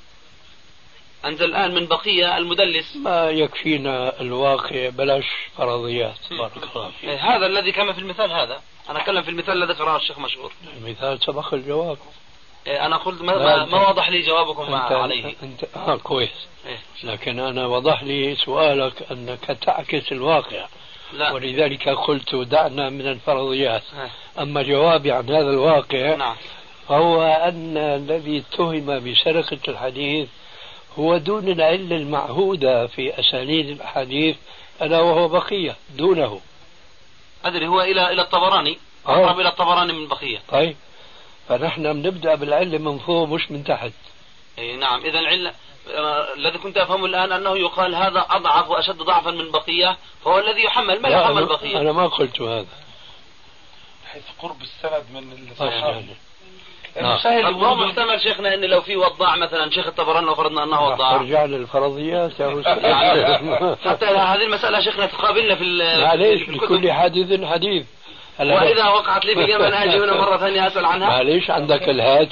أنزل الآن من بقية المدلس، ما يكفينا الواقع، بلاش فرضيات. بارك الله فيك. هذا الذي كان في المثال، هذا أنا أتكلم في المثال الذي ذكره الشيخ مشهور. المثال سبق الجواب. أنا قلت ما وضح لي جوابكم عليه. كويس. لكن أنا وضح لي سؤالك أنك تعكس الواقع. لا. ولذلك قلت دعنا من الفرضيات. أما جوابي عن هذا الواقع نعم. فهو أن الذي اتهم بسرقة الحديث هو دون العلة المعهودة في أسانيد الحديث، ألا وهو بقية دونه. أدري هو إلى الطبراني، أقرب إلى الطبراني من بقية. طيب، فنحن بنبدأ بالعلة من فوق مش من تحت. نعم. إذا العلة الذي كنت أفهمه الآن أنه يقال هذا أضعف وأشد ضعفا من بقية، فهو الذي يحمل ما يحمل بقية. أنا ما قلت هذا، حيث قرب السند من الصحابة. الله محتمل شيخنا ان لو في وضاع مثلا شيخ الطبراني لو فرضنا انه وضاع ترجع للفرضيات يا حتى هذه المسألة شيخنا تقابلنا في معليش لكل حادث حديث. وإذا وقعت لي في اليمن أجي هنا مرة ثانية أسأل عنها. معليش عندك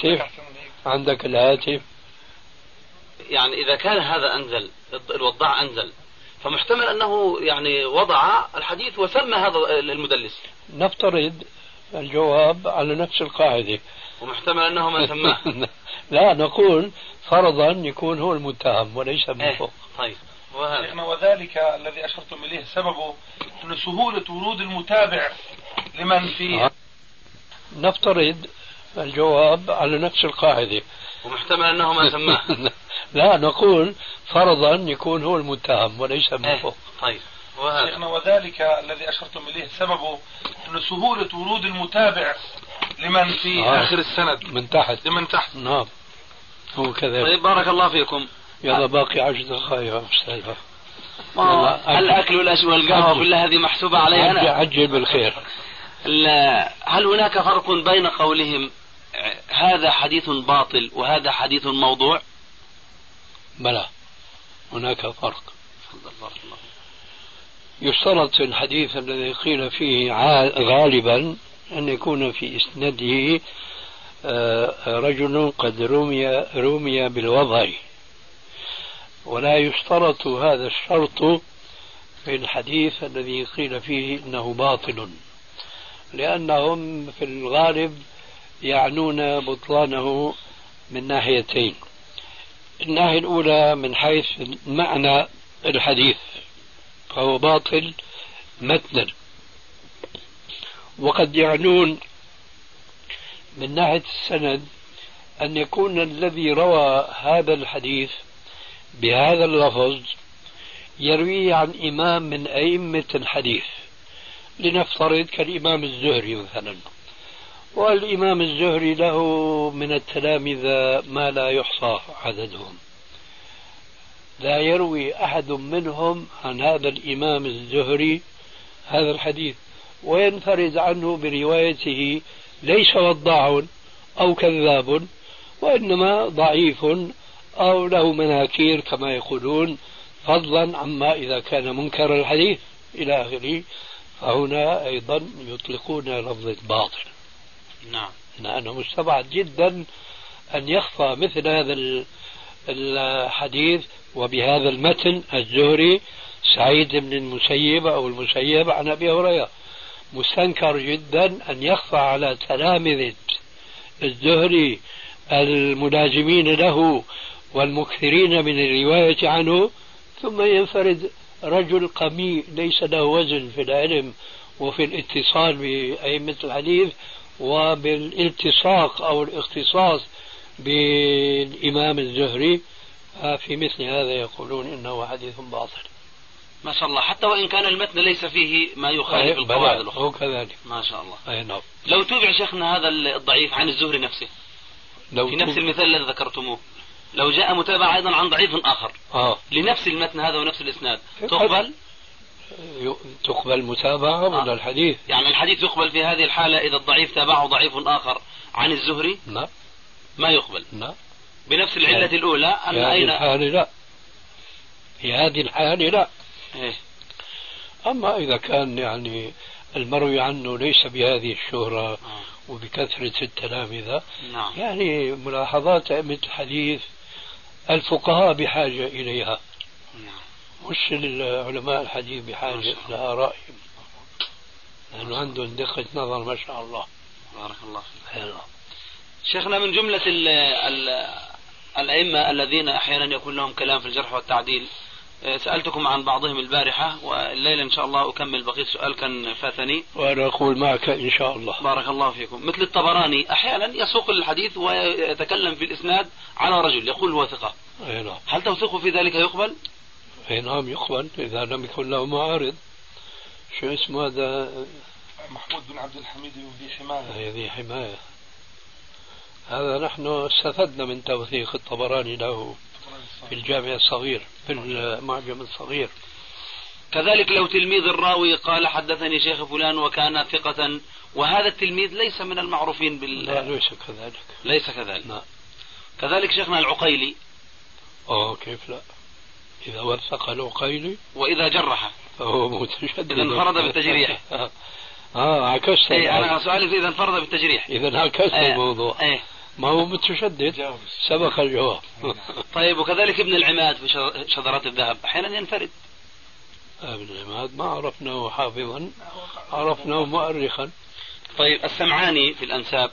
الهاتف. يعني إذا كان هذا أنزل، الوضاع أنزل، فمحتمل أنه يعني وضع الحديث وسمى هذا المدلس. نفترض الجواب على نفس القاعدة، ومحتمل أنه من سماه. لا، نقول فرضا يكون هو المتهم وليس من فوق. طيب. شيخنا وذلك الذي أشرتم إليه سببه أن سهولة ورود المتابع لمن فيه. نفترض الجواب على نفس القاعدة، ومحتمل أنه ما سماه. لا، نقول فرضا يكون هو المتهم وليس من فوق. طيب شيخنا وذلك الذي أشرتم إليه سببه أن سهولة ورود المتابع لمن في آخر السند من تحت. لمن تحت. نعم هو كذلك. طيب بارك الله فيكم. يلا باقي 10 دقائق يا أستاذ. الأكل والقهوة كلها هذه محسوبة علي أنا. عجل بالخير. هل هناك فرق بين قولهم هذا حديث باطل وهذا حديث موضوع؟ بلى هناك فرق. يشترط في الحديث الذي قيل فيه غالبا أن يكون في إسناده رجل قد رمي بالوضع، ولا يشترط هذا الشرط في الحديث الذي قيل فيه إنه باطل، لأنهم في الغالب يعنون بطلانه من ناحيتين. الناحية الأولى من حيث معنى الحديث فهو باطل متنا، وقد يعنون من ناحية السند أن يكون الذي روى هذا الحديث بهذا اللفظ يرويه عن إمام من أئمة الحديث، لنفترض كالإمام الزهري مثلا، والإمام الزهري له من التلامذة ما لا يحصى عددهم، لا يروي أحد منهم عن هذا الإمام الزهري هذا الحديث، وينفرد عنه بروايته ليس وضاع أو كذاب، وإنما ضعيف أو له مناكير كما يقولون، فضلا عما إذا كان منكر الحديث إلى آخره. فهنا أيضا يطلقون لفظة باطل. نعم. لأنه مستبعد جدا أن يخفى مثل هذا الحديث وبهذا المتن الزهري سعيد بن المسيب أو المسيب عن أبي هريرة. مستنكر جدا أن يخفى على تلامذة الزهري الملازمين له والمكثرين من الرواية عنه، ثم ينفرد رجل قميء ليس له وزن في العلم وفي الاتصال بأئمة الحديث وبالالتصاق أو الاختصاص بالإمام الزهري، في مثل هذا يقولون إنه حديث باطل. ما شاء الله، حتى وإن كان المتن ليس فيه ما يخالف القواعد الأخرى. هو كذلك. ما شاء الله. أي نعم. لو تابع شيخنا هذا الضعيف عن الزهري نفسه في نفس المثال الذي ذكرتموه، لو جاء متابعة أيضا عن ضعيف آخر لنفس المتن هذا ونفس الإسناد، تقبل متابعة ولا الحديث؟ يعني الحديث يقبل في هذه الحالة إذا الضعيف تابعه ضعيف آخر عن الزهري؟ لا، ما يقبل. لا، بنفس العلة الأولى أن في هذه الحالة لا، في هذه الحالة لا. إيه؟ أما إذا كان يعني المروي عنه ليس بهذه الشهرة وبكثرة التلامذة، نعم. يعني ملاحظات أئمة الحديث الفقهاء بحاجة إليها، مش العلماء الحديث بحاجة إلى آرائهم، لأنه عندهم دقة نظر ما شاء الله. بارك الله فيك. شيخنا، من جملة الأئمة الذين أحيانا يكون لهم كلام في الجرح والتعديل، سألتكم عن بعضهم البارحة، والليلة إن شاء الله أكمل بقية سؤال كان فاتني، وأنا أقول معك إن شاء الله. بارك الله فيكم. مثل الطبراني أحيانا يسوق الحديث ويتكلم في الإسناد على رجل يقول هو ثقة، هل توثيقه في ذلك يقبل؟ أي نعم يقبل إذا لم يكن له معارض. شو اسمه هذا؟ محمود بن عبد الحميد ذي حماية. ذي حماية هذا نحن استفدنا من توثيق الطبراني له في الجامع الصغير، في المعجم الصغير. كذلك لو تلميذ الراوي قال حدثني شيخ فلان وكان ثقة، وهذا التلميذ ليس من المعروفين لا، ليس كذلك. ليس كذلك. لا. كذلك شيخنا العقيلي. كيف لا؟ إذا وثق العقيلي وإذا جرح فهو متشدد، إذا انفرد بالتجريح. عكست. أنا سؤالي إذا انفرد بالتجريح. إذا عكست الموضوع. ما هو متشدد، سبق الجواب. طيب، وكذلك ابن العماد في شذرات الذهب أحيانا ينفرد. ابن العماد ما عرفناه حافظا، عرفناه مؤرخا. طيب، السمعاني في الأنساب.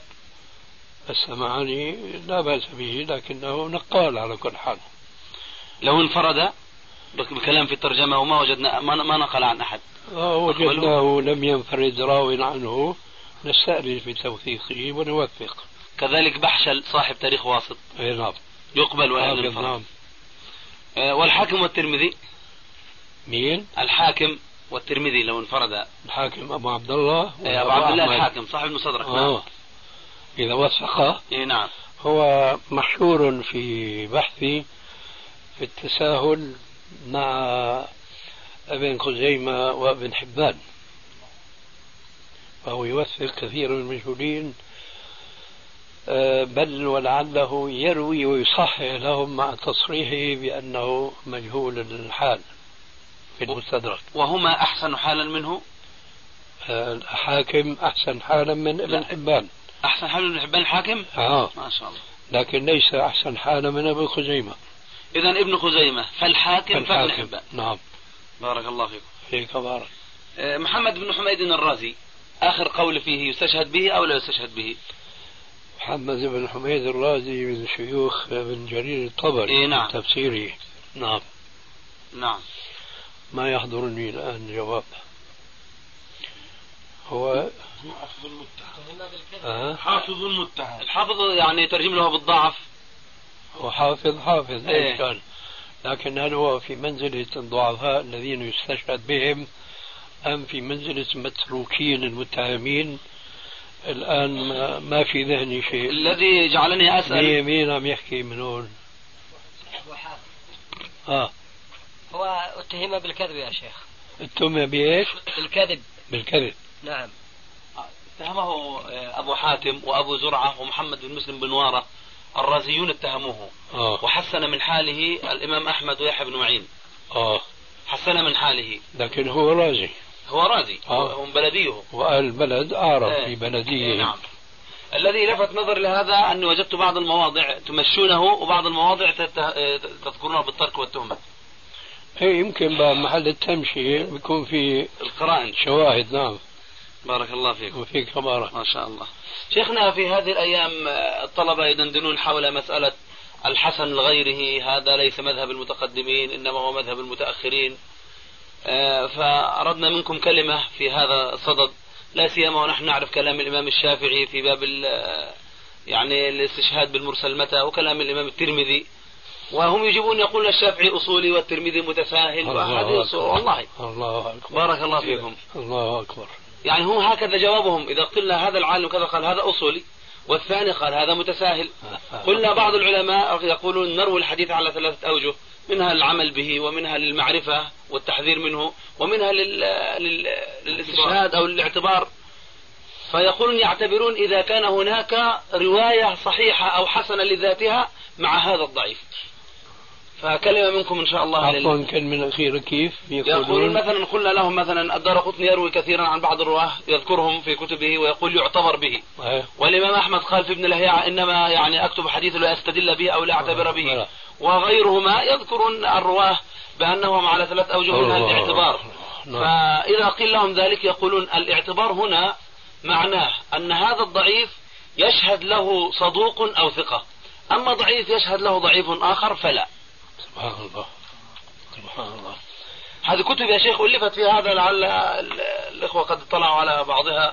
السمعاني لا بأس به، لكنه نقال على كل حال. لو انفرد بكلام في الترجمة وما وجدنا ما نقل عن أحد. وجدناه لم ينفرد راو عنه نستأنس بتوثيقه ونوثق. كذلك بحشل صاحب تاريخ واسط. نعم. يقبل ولا ينفرد. نعم. والحاكم والترمذي. مين؟ الحاكم والترمذي لو انفرد. الحاكم أبو عبد الله. أبو عبد الله الحاكم صاحب المستدرك. نعم. إذا وثقه. نعم. هو مشهور في بحثي في التساهل مع ابن خزيمة وابن حبان، فهو يوثق كثير من المجهولين، بل ولعله يروي ويصحح لهم مع تصريحه بأنه مجهول الحال في المستدرك. وهما أحسن حالا منه. الحاكم أحسن حالا من ابن حبان. أحسن حالا من ابن حبان الحاكم؟ ما شاء الله. لكن ليس أحسن حالا من ابن خزيمة. إذن ابن خزيمة فالحاكم فابن حبان. نعم. بارك الله فيكم. فيك بارك. محمد بن حميد الرازي آخر قول فيه يستشهد به أو لا يستشهد به؟ محمد بن حميد الرازي من شيوخ ابن جرير الطبري. نعم. تفسيره. نعم. نعم. ما يحضرني الآن جواب. هو حافظ المتهم. حافظ المتهم. الحافظ يعني ترجم له بالضعف. هو حافظ كان، لكن هل هو في منزلة الضعفاء الذين يستشهد بهم أم في منزلة متروكين المتهمين؟ الآن ما في ذهني شيء. الذي جعلني أسأل مين عم يحكي من هون؟ هو اتهم بالكذب يا شيخ. اتهم بإيش؟ بالكذب. نعم. اتهمه أبو حاتم وأبو زرعة ومحمد بن مسلم بن وارة الرازيون اتهموه. وحسن من حاله الإمام أحمد ويحيى بن معين. حسن من حاله. لكن هو رازي. هو بلديه. والبلد أعرف في بلديه. نعم. الذي لفت نظر لهذا أني وجدت بعض المواضع تمشونه وبعض المواضع تذكرونه بالترك والتهمة. يمكن بمحل التمشي بيكون في القرائن شواهد. نعم. بارك الله فيك. وفيك بارك. ما شاء الله. شيخنا في هذه الأيام الطلبة يدندنون حول مسألة الحسن لغيره، هذا ليس مذهب المتقدمين إنما هو مذهب المتأخرين، فأردنا منكم كلمة في هذا الصدد، لا سيما ونحن نعرف كلام الإمام الشافعي في باب يعني الاستشهاد بالمرسل متى، وكلام الإمام الترمذي، وهم يجيبون يقول الشافعي أصولي والترمذي متساهل، وهذه أصول. والله الله أكبر. بارك الله فيكم. الله أكبر. يعني هم هكذا جوابهم، إذا قلنا هذا العالم كذا قال هذا أصولي، والثاني قال هذا متساهل. قلنا بعض العلماء يقولون نروي الحديث على 3 أوجه، منها العمل به، ومنها للمعرفة والتحذير منه، ومنها للاستشهاد أو الاعتبار. فيقولون يعتبرون إذا كان هناك رواية صحيحة أو حسنة لذاتها مع هذا الضعيف. فكلمة منكم إن شاء الله. عفوا كان من الأخير كيف يقولون مثلا قلنا لهم مثلا الدارقطني يروي كثيرا عن بعض الرواه يذكرهم في كتبه ويقول يعتبر به، والإمام أحمد قال في ابن لهيعة إنما يعني أكتب حديث لا أستدل به أو لا أعتبر به، وغيرهما يذكرون الرواه بأنهم على 3 أوجه منها الاعتبار. فإذا قيل لهم ذلك يقولون الاعتبار هنا معناه أن هذا الضعيف يشهد له صدوق أو ثقة، أما ضعيف يشهد له ضعيف آخر فلا. سبحان الله. سبحان الله. هذه كتب يا شيخ ألفت في هذا، لعل الإخوة قد اطلعوا على بعضها.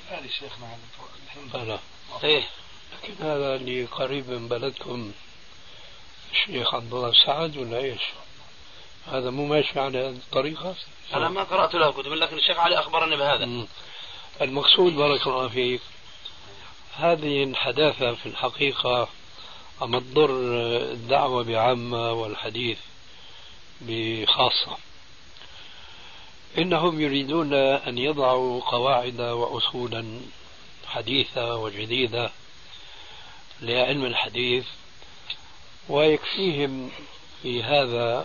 لكن هذا اللي قريب من بلدكم الشيخ عبد الله السعد ولا ايش؟ هذا مو ماشي على هذه الطريقة؟ أنا ما قرأت له كتب، لكن الشيخ علي أخبرني بهذا. المقصود بارك الله فيك هذه الحداثة في الحقيقة أما تضر الدعوة بعامة والحديث بخاصة. إنهم يريدون أن يضعوا قواعد وأصولا حديثة وجديدة لعلم الحديث، ويكفيهم في هذا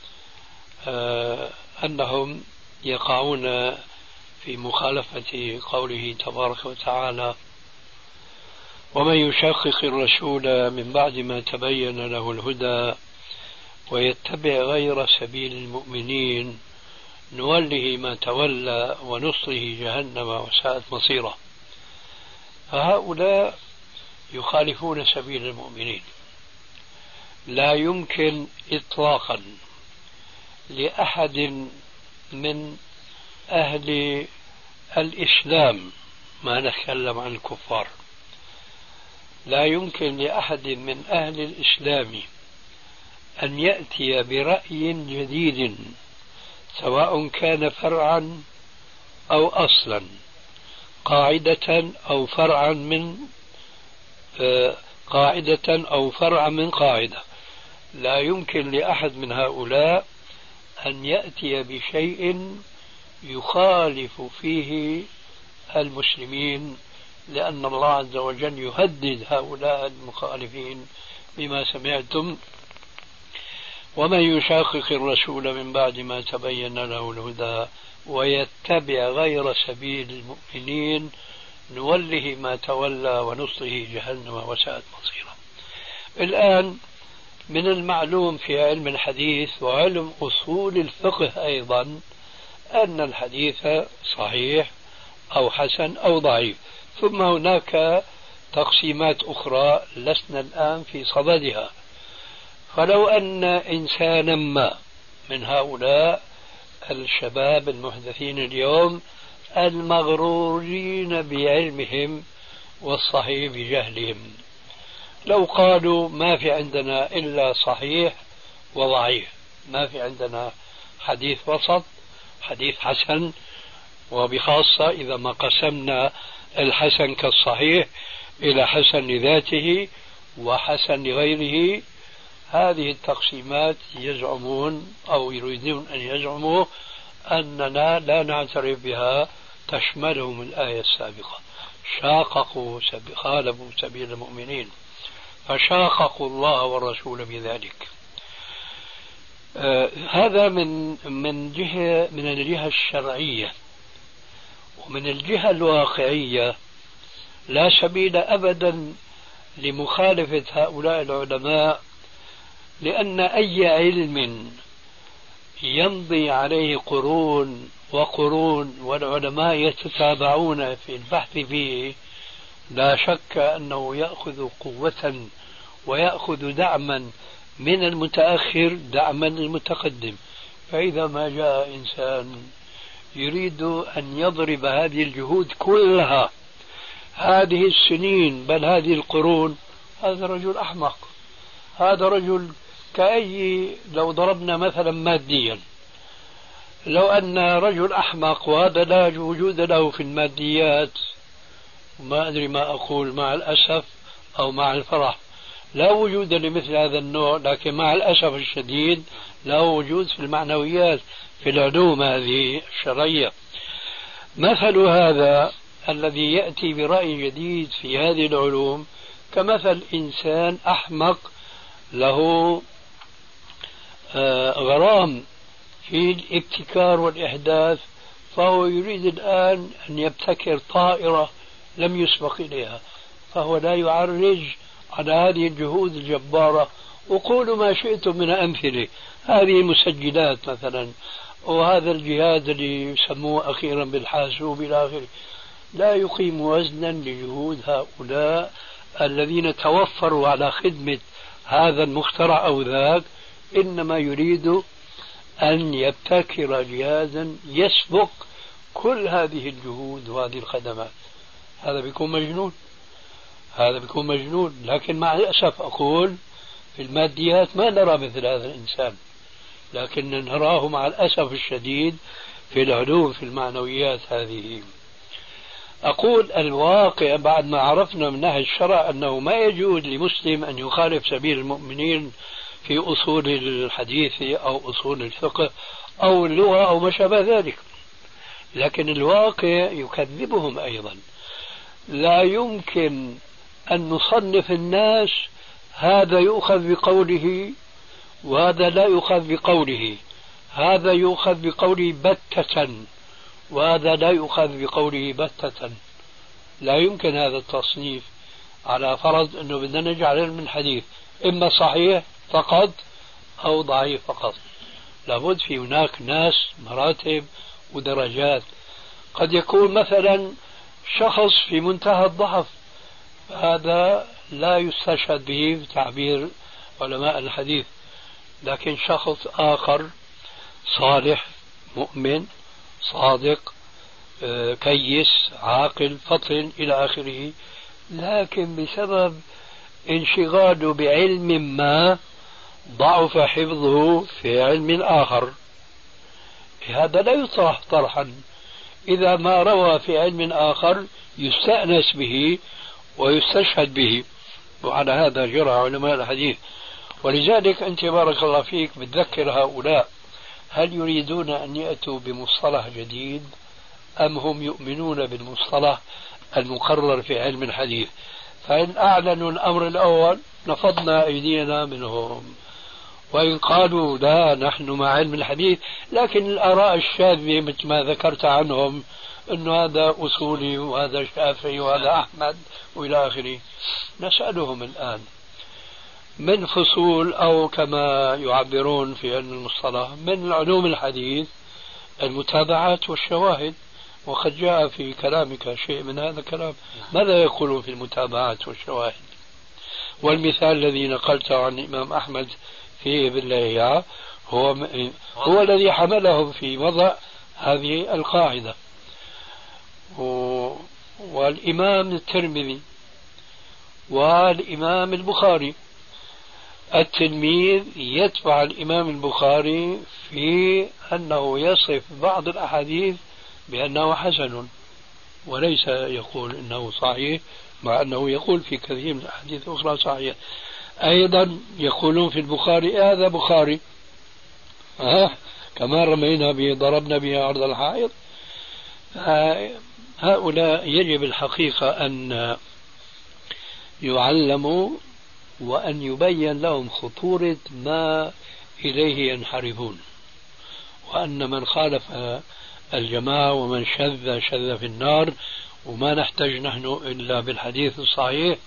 أنهم يقعون في مخالفة قوله تبارك وتعالى: ومن يشقق الرسول من بعد ما تبين له الهدى ويتبع غير سبيل المؤمنين نوله ما تولى ونصره جهنم وساءت مصيره. فهؤلاء يخالفون سبيل المؤمنين. لا يمكن إطلاقا لأحد من أهل الإسلام، ما نتكلم عن الكفار، لا يمكن لأحد من أهل الإسلام أن يأتي برأي جديد سواء كان فرعا أو أصلا، قاعدة أو فرعا من قاعدة. لا يمكن لأحد من هؤلاء أن يأتي بشيء يخالف فيه المسلمين، لأن الله عز وجل يهدد هؤلاء المخالفين بما سمعتم: ومن يشاقق الرسول من بعد ما تبين له الهدى ويتبع غير سبيل المؤمنين نوله ما تولى ونصله جهنم وساءت مصيرا. الآن من المعلوم في علم الحديث وعلم أصول الفقه أيضا أن الحديث صحيح أو حسن أو ضعيف، ثم هناك تقسيمات أخرى لسنا الآن في صددها. فلو أن إنسانا ما من هؤلاء الشباب المحدثين اليوم المغرورين بعلمهم والصحيح بجهلهم، لو قالوا ما في عندنا إلا صحيح وضعيف، ما في عندنا حديث وسط، حديث حسن، وبخاصة إذا ما قسمنا الحسن كالصحيح إلى حسن لذاته وحسن لغيره، هذه التقسيمات يزعمون أو يريدون أن يزعموا أننا لا نعترف بها، تشملهم الآية السابقة: خالفوا سبيل المؤمنين فشاققوا الله والرسول بذلك. هذا من الجهة الشرعية. ومن الجهة الواقعية لا سبيل أبدا لمخالفة هؤلاء العلماء، لأن أي علم يمضي عليه قرون وقرون والعلماء يتتابعون في البحث فيه لا شك أنه يأخذ قوة ويأخذ دعما من المتأخر دعما للمتقدم. فإذا ما جاء إنسان يريد أن يضرب هذه الجهود كلها هذه السنين بل هذه القرون، هذا رجل أحمق. هذا رجل لو ضربنا مثلا ماديا، لو أن رجل أحمق وهذا لا وجود له في الماديات، ما أدري ما أقول مع الأسف أو مع الفرح، لا وجود لمثل هذا النوع، لكن مع الأسف الشديد لا وجود في المعنويات في العلوم هذه الشرعية. مثل هذا الذي يأتي برأي جديد في هذه العلوم كمثل إنسان أحمق له غرام في الابتكار والإحداث، فهو يريد الآن أن يبتكر طائرة لم يسبق إليها، فهو لا يعرج على هذه الجهود الجبارة. وقولوا ما شئتم من أمثلة، هذه المسجلات مثلا، وهذا الجهاز اللي يسموه أخيرا بالحاسوب إلى آخره، لا يقيم وزنا لجهود هؤلاء الذين توفروا على خدمة هذا المخترع أو ذاك، إنما يريد أن يبتكر جهازا يسبق كل هذه الجهود وهذه الخدمات. هذا بيكون مجنون. لكن مع الأسف أقول في الماديات ما نرى مثل هذا الإنسان، لكن نراه مع الأسف الشديد في العلوم في المعنويات هذه. أقول الواقع بعد ما عرفنا من ناحية الشرع أنه ما يجوز لمسلم أن يخالف سبيل المؤمنين في أصول الحديث أو أصول الفقه أو اللغة أو ما شابه ذلك، لكن الواقع يكذبهم أيضا. لا يمكن أن نصنف الناس هذا يؤخذ بقوله وهذا لا يؤخذ بقوله، هذا يؤخذ بقوله بتة وهذا لا يؤخذ بقوله بتة. لا يمكن هذا التصنيف على فرض أنه بدنا نجعل علم الحديث إما صحيح فقط أو ضعيف فقط. لابد في هناك ناس مراتب ودرجات. قد يكون مثلا شخص في منتهى الضعف، هذا لا يستشهد به بتعبير علماء الحديث، لكن شخص آخر صالح مؤمن صادق كيس عاقل فطن إلى آخره، لكن بسبب انشغاله بعلم ما ضعف حفظه في علم آخر. هذا لا يطرح طرحا. إذا ما روى في علم آخر يستأنس به ويستشهد به، وعلى هذا جرى علماء الحديث. ولذلك أنت بارك الله فيك بتذكر هؤلاء، هل يريدون أن يأتوا بمصطلح جديد أم هم يؤمنون بالمصطلح المقرر في علم الحديث؟ فإن أعلنوا الأمر الأول نفضنا أيدينا منهم، وإن قالوا لا نحن مع علم الحديث لكن الآراء الشاذة مثل ما ذكرت عنهم أنه هذا أصولي وهذا شافعي وهذا أحمد وإلى آخره، نسألهم الآن من فصول أو كما يعبرون في علم المصطلح من علوم الحديث المتابعات والشواهد، وقد جاء في كلامك شيء من هذا الكلام. ماذا يقولون في المتابعات والشواهد؟ والمثال الذي نقلته عن الإمام أحمد في بالله هو الذي حملهم في وضع هذه القاعدة. والإمام الترمذي والإمام البخاري التلميذ يتبع الإمام البخاري في أنه يصف بعض الأحاديث بأنه حسن، وليس يقول أنه صحيح، مع أنه يقول في كثير من الأحاديث الأخرى صحيح. أيضا يقولون في البخاري هذا بخاري، كما رمينا به ضربنا به عرض الحائط. هؤلاء يجب الحقيقة أن يعلموا وأن يبين لهم خطورة ما إليه ينحرفون، وأن من خالف الجماعة ومن شذ شذ في النار، وما نحتاج نحن إلا بالحديث الصحيح.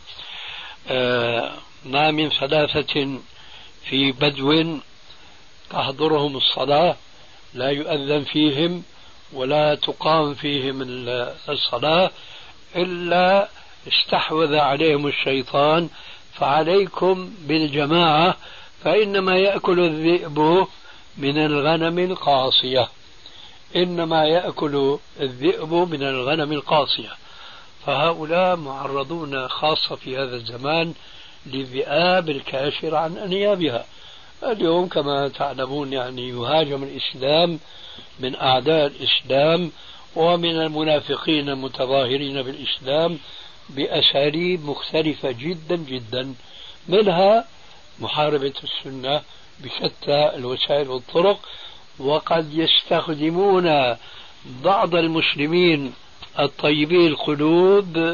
ما من ثلاثة في بدو تحضرهم الصلاة لا يؤذن فيهم ولا تقام فيهم الصلاة إلا استحوذ عليهم الشيطان، فعليكم بالجماعة فإنما يأكل الذئب من الغنم القاصية، إنما يأكل الذئب من الغنم القاصية. فهؤلاء معرضون خاصة في هذا الزمان للذئاب الكاشرة عن أنيابها. اليوم كما تعلمون يعني يهاجم الإسلام من أعداء الإسلام ومن المنافقين المتظاهرين بالإسلام بأساليب مختلفة جدا جدا، منها محاربة السنة بشتى الوسائل والطرق، وقد يستخدمون بعض المسلمين الطيبي القلوب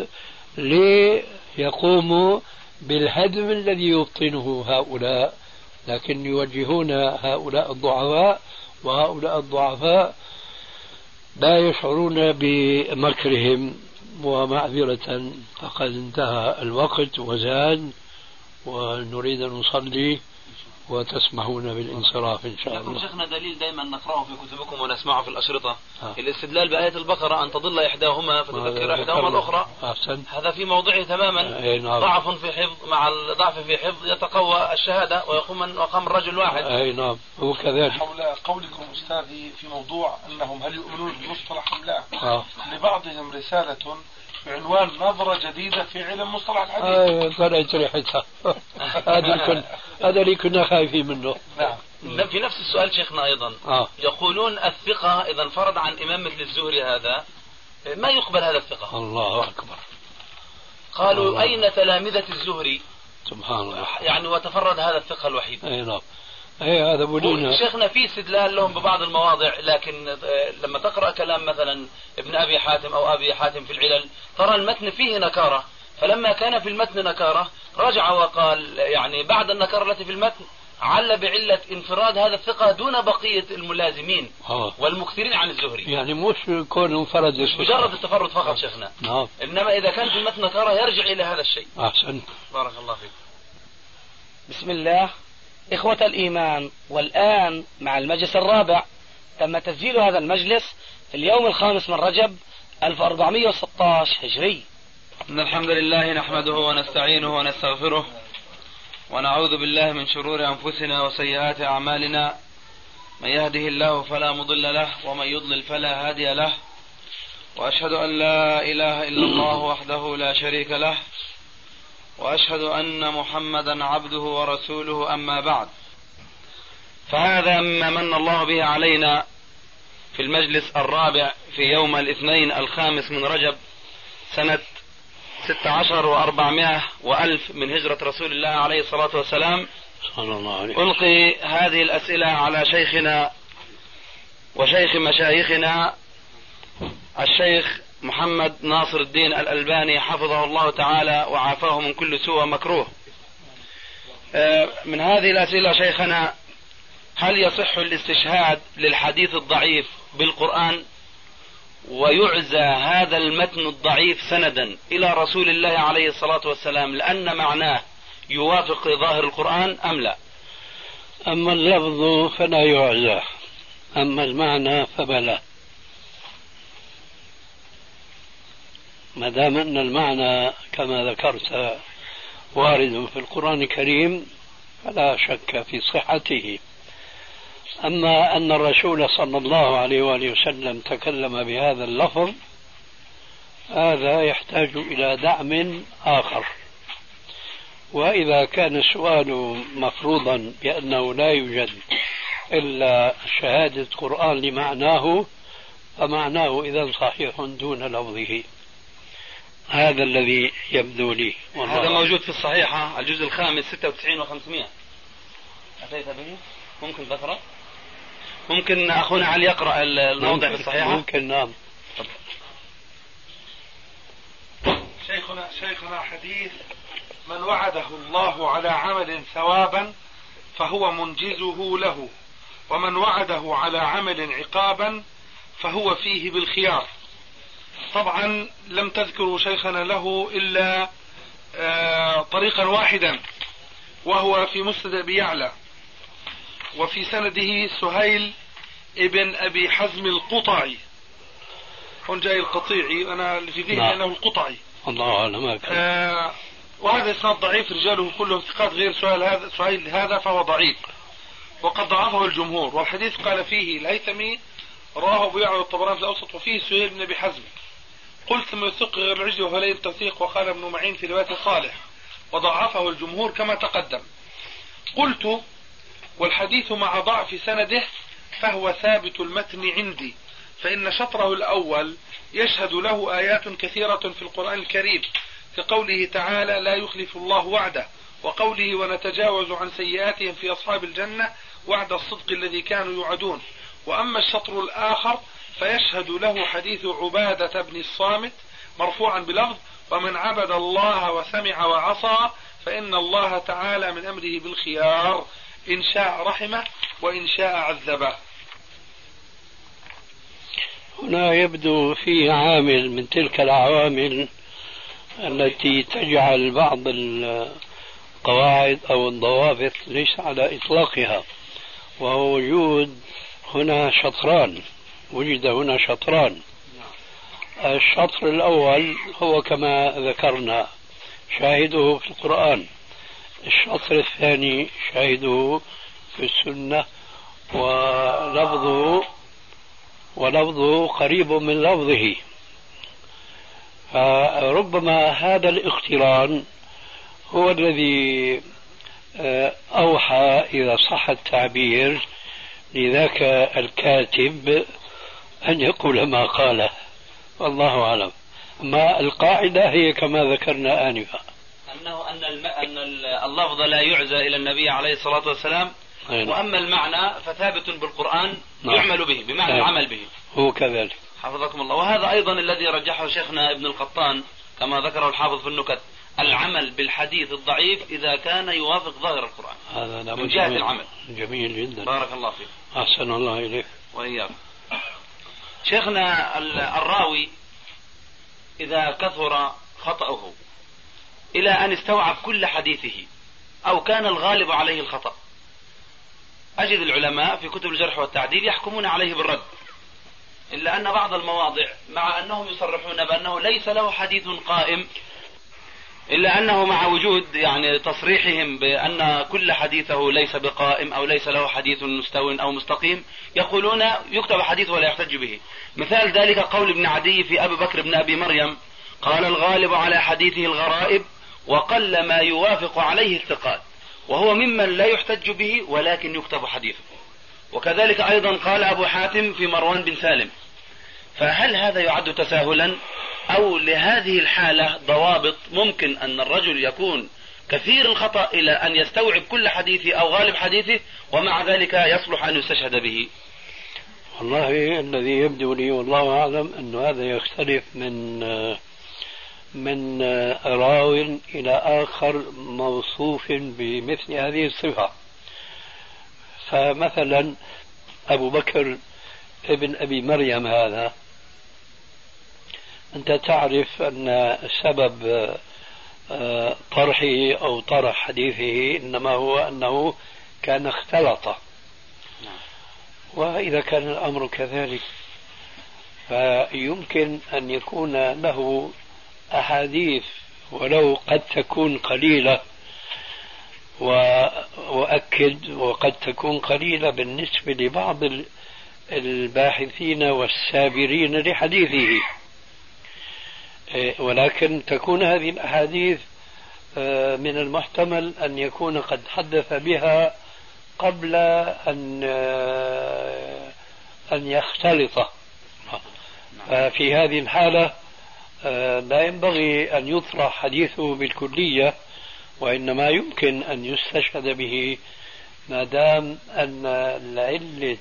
ليقوموا بالهدم الذي يبطنه هؤلاء، لكن يوجهون هؤلاء الضعفاء، وهؤلاء الضعفاء لا يشعرون بمكرهم. ومعذرة فقد انتهى الوقت وزاد، ونريد أن نصلي وتسمحون بالانصراف إن شاء الله. شيخنا دليل دائما نقرأه في كتبكم ونسمعه في الأشرطة الاستدلال بآية البقرة أن تضل إحداهما فتذكر إحداهما الأخرى. هذا في موضعه تماما. ضعف في حفظ مع الضعف في حفظ يتقوى الشهادة ويقوم مقام الرجل واحد. أي نعم هو كذلك. حول قولكم أستاذي في موضوع أنهم هل يؤمنون بالمصطلح أم لا، لبعضهم رسالة بعنوان نظرة جديدة في علم مصطلح الحديث. طلعت ريحتها. هذا اللي كنا خايفين منه. نعم. في نفس السؤال شيخنا أيضا يقولون الثقة إذا انفرد عن إمام مثل الزهري هذا ما يقبل هذا الثقة. الله أكبر. قالوا الله. أين تلامذة الزهري؟ سبحان الله. يعني وتفرد هذا الثقة الوحيد. أي نعم. هذا بولينا. شيخنا في استدلال لهم ببعض المواضع، لكن لما تقرأ كلام مثلا ابن أبي حاتم أو أبي حاتم في العلل ترى المتن فيه نكارة، فلما كان في المتن نكارة رجع وقال يعني بعد النكارة التي في المتن عل بعلة انفراد هذا الثقة دون بقية الملازمين والمكثرين عن الزهري. يعني مش كون انفرد، مش مجرد التفرد فقط شيخنا. إنما إذا كان في المتن نكارة يرجع إلى هذا الشيء. أحسن. بارك الله فيك. بسم الله. إخوة الإيمان، والآن مع المجلس الرابع. تم تسجيل هذا المجلس في اليوم 5 من رجب 1416 هجري. إن الحمد لله نحمده ونستعينه ونستغفره ونعوذ بالله من شرور أنفسنا وسيئات أعمالنا، من يهده الله فلا مضل له ومن يضلل فلا هادي له، وأشهد أن لا إله إلا الله وحده لا شريك له، وأشهد أن محمدا عبده ورسوله. أما بعد، فهذا ما من الله به علينا في المجلس الرابع في يوم الاثنين 5 من رجب سنة 16 و400 وألف من هجرة رسول الله عليه الصلاة والسلام. ألقي هذه الأسئلة على شيخنا وشيخ مشايخنا الشيخ محمد ناصر الدين الألباني حفظه الله تعالى وعافاه من كل سوء ومكروه. من هذه الأسئلة شيخنا: هل يصح الاستشهاد للحديث الضعيف بالقرآن، ويعزى هذا المتن الضعيف سندا إلى رسول الله عليه الصلاة والسلام لأن معناه يوافق ظاهر القرآن أم لا؟ أما اللفظ فلا يعزى، أما المعنى فبلا. ما دام أن المعنى كما ذكرت وارد في القرآن الكريم فلا شك في صحته. أما أن الرسول صلى الله عليه وآله وسلم تكلم بهذا اللفظ هذا يحتاج إلى دعم آخر. وإذا كان السؤال مفروضا بأنه لا يوجد إلا شهادة قرآن لمعناه فمعناه إذا صحيح دون لفظه. هذا الذي يبدو لي. هذا موجود في الصحيحة الجزء الخامس 96 و500. أتيت به؟ ممكن ذكره؟ ممكن أخونا علي يقرأ الموضع في الصحيحة؟ ممكن، نعم. شيخنا حديث: من وعده الله على عمل ثوابا فهو منجزه له، ومن وعده على عمل عقابا فهو فيه بالخيار. طبعا لم تذكروا شيخنا له إلا طريقا واحدا، وهو في مسند أبي يعلى، وفي سنده سهيل ابن أبي حزم القطعي. هون جاي القطيعي، أنا في ذهني أنه القطعي. الله أعلم. وهذا إسناد ضعيف، رجاله كلهم ثقات غير سهيل هذا فهو ضعيف، وقد ضعفه الجمهور. والحديث قال فيه الهيثمي: رواه أبو يعلى الطبراني في الأوسط، وفيه سهيل بن أبي حزم. قلت ثم يثق غير العجل وفلين التوثيق، وقال ابن معين في رواية صالح، وضعفه الجمهور كما تقدم. قلت: والحديث مع ضعف سنده فهو ثابت المتن عندي، فإن شطره الأول يشهد له آيات كثيرة في القرآن الكريم، كقوله تعالى: لا يخلف الله وعده، وقوله: ونتجاوز عن سيئاتهم في أصحاب الجنة وعد الصدق الذي كانوا يوعدون. وأما الشطر الآخر فيشهد له حديث عبادة بن الصامت مرفوعا بلفظ: ومن عبد الله وسمع وعصى فإن الله تعالى من أمره بالخيار، إن شاء رحمه وإن شاء عذبه. هنا يبدو فيه عامل من تلك العوامل التي تجعل بعض القواعد أو الضوابط ليس على إطلاقها، وهو وجود هنا شطران. وجد هنا شطران. الشطر الأول هو كما ذكرنا شاهده في القرآن، الشطر الثاني شاهده في السنة، ولفظه قريب من لفظه. فربما هذا الاقتران هو الذي أوحى إذا صح التعبير لذاك الكاتب أن يقول ما قاله، والله أعلم. ما القاعدة هي كما ذكرنا آنفا، أن اللفظ لا يعزى إلى النبي عليه الصلاة والسلام، وأما المعنى فثابت بالقرآن يعمل به، بمعنى العمل به. هو كذلك حفظكم الله. وهذا أيضا الذي رجحه شيخنا ابن القطان كما ذكره الحافظ في النكت: العمل بالحديث الضعيف إذا كان يوافق ظاهر القرآن. هذا من جهة العمل. جميل جدا. بارك الله فيك. أحسن الله إليك. وإياك. شيخنا الراوي إذا كثر خطأه إلى أن استوعب كل حديثه أو كان الغالب عليه الخطأ، أجد العلماء في كتب الجرح والتعديل يحكمون عليه بالرد، إلا أن بعض المواضع مع أنهم يصرحون بأنه ليس له حديث قائم إلا أنه مع وجود يعني تصريحهم بأن كل حديثه ليس بقائم أو ليس له حديث مستو أو مستقيم، يقولون يكتب حديث ولا يحتج به. مثال ذلك قول ابن عدي في أبي بكر بن أبي مريم، قال: الغالب على حديثه الغرائب وقل ما يوافق عليه الثقات، وهو ممن لا يحتج به ولكن يكتب حديثه. وكذلك أيضا قال أبو حاتم في مروان بن سالم. فهل هذا يعد تساهلا، أو لهذه الحالة ضوابط ممكن أن الرجل يكون كثير الخطأ إلى أن يستوعب كل حديثه أو غالب حديثه ومع ذلك يصلح أن يستشهد به؟ والله الذي يبدو لي والله أعلم أن هذا يختلف من راو إلى آخر موصوف بمثل هذه الصفة. فمثلا أبو بكر ابن أبي مريم هذا، أنت تعرف أن سبب طرحه أو طرح حديثه إنما هو أنه كان اختلط. وإذا كان الأمر كذلك فيمكن أن يكون له أحاديث ولو قد تكون قليلة، وأؤكد وقد تكون قليلة بالنسبة لبعض الباحثين والسابرين لحديثه، ولكن تكون هذه الأحاديث من المحتمل أن يكون قد حدث بها قبل أن يختلط. في هذه الحالة لا ينبغي أن يطرح حديثه بالكلية، وإنما يمكن أن يستشهد به ما دام أن علة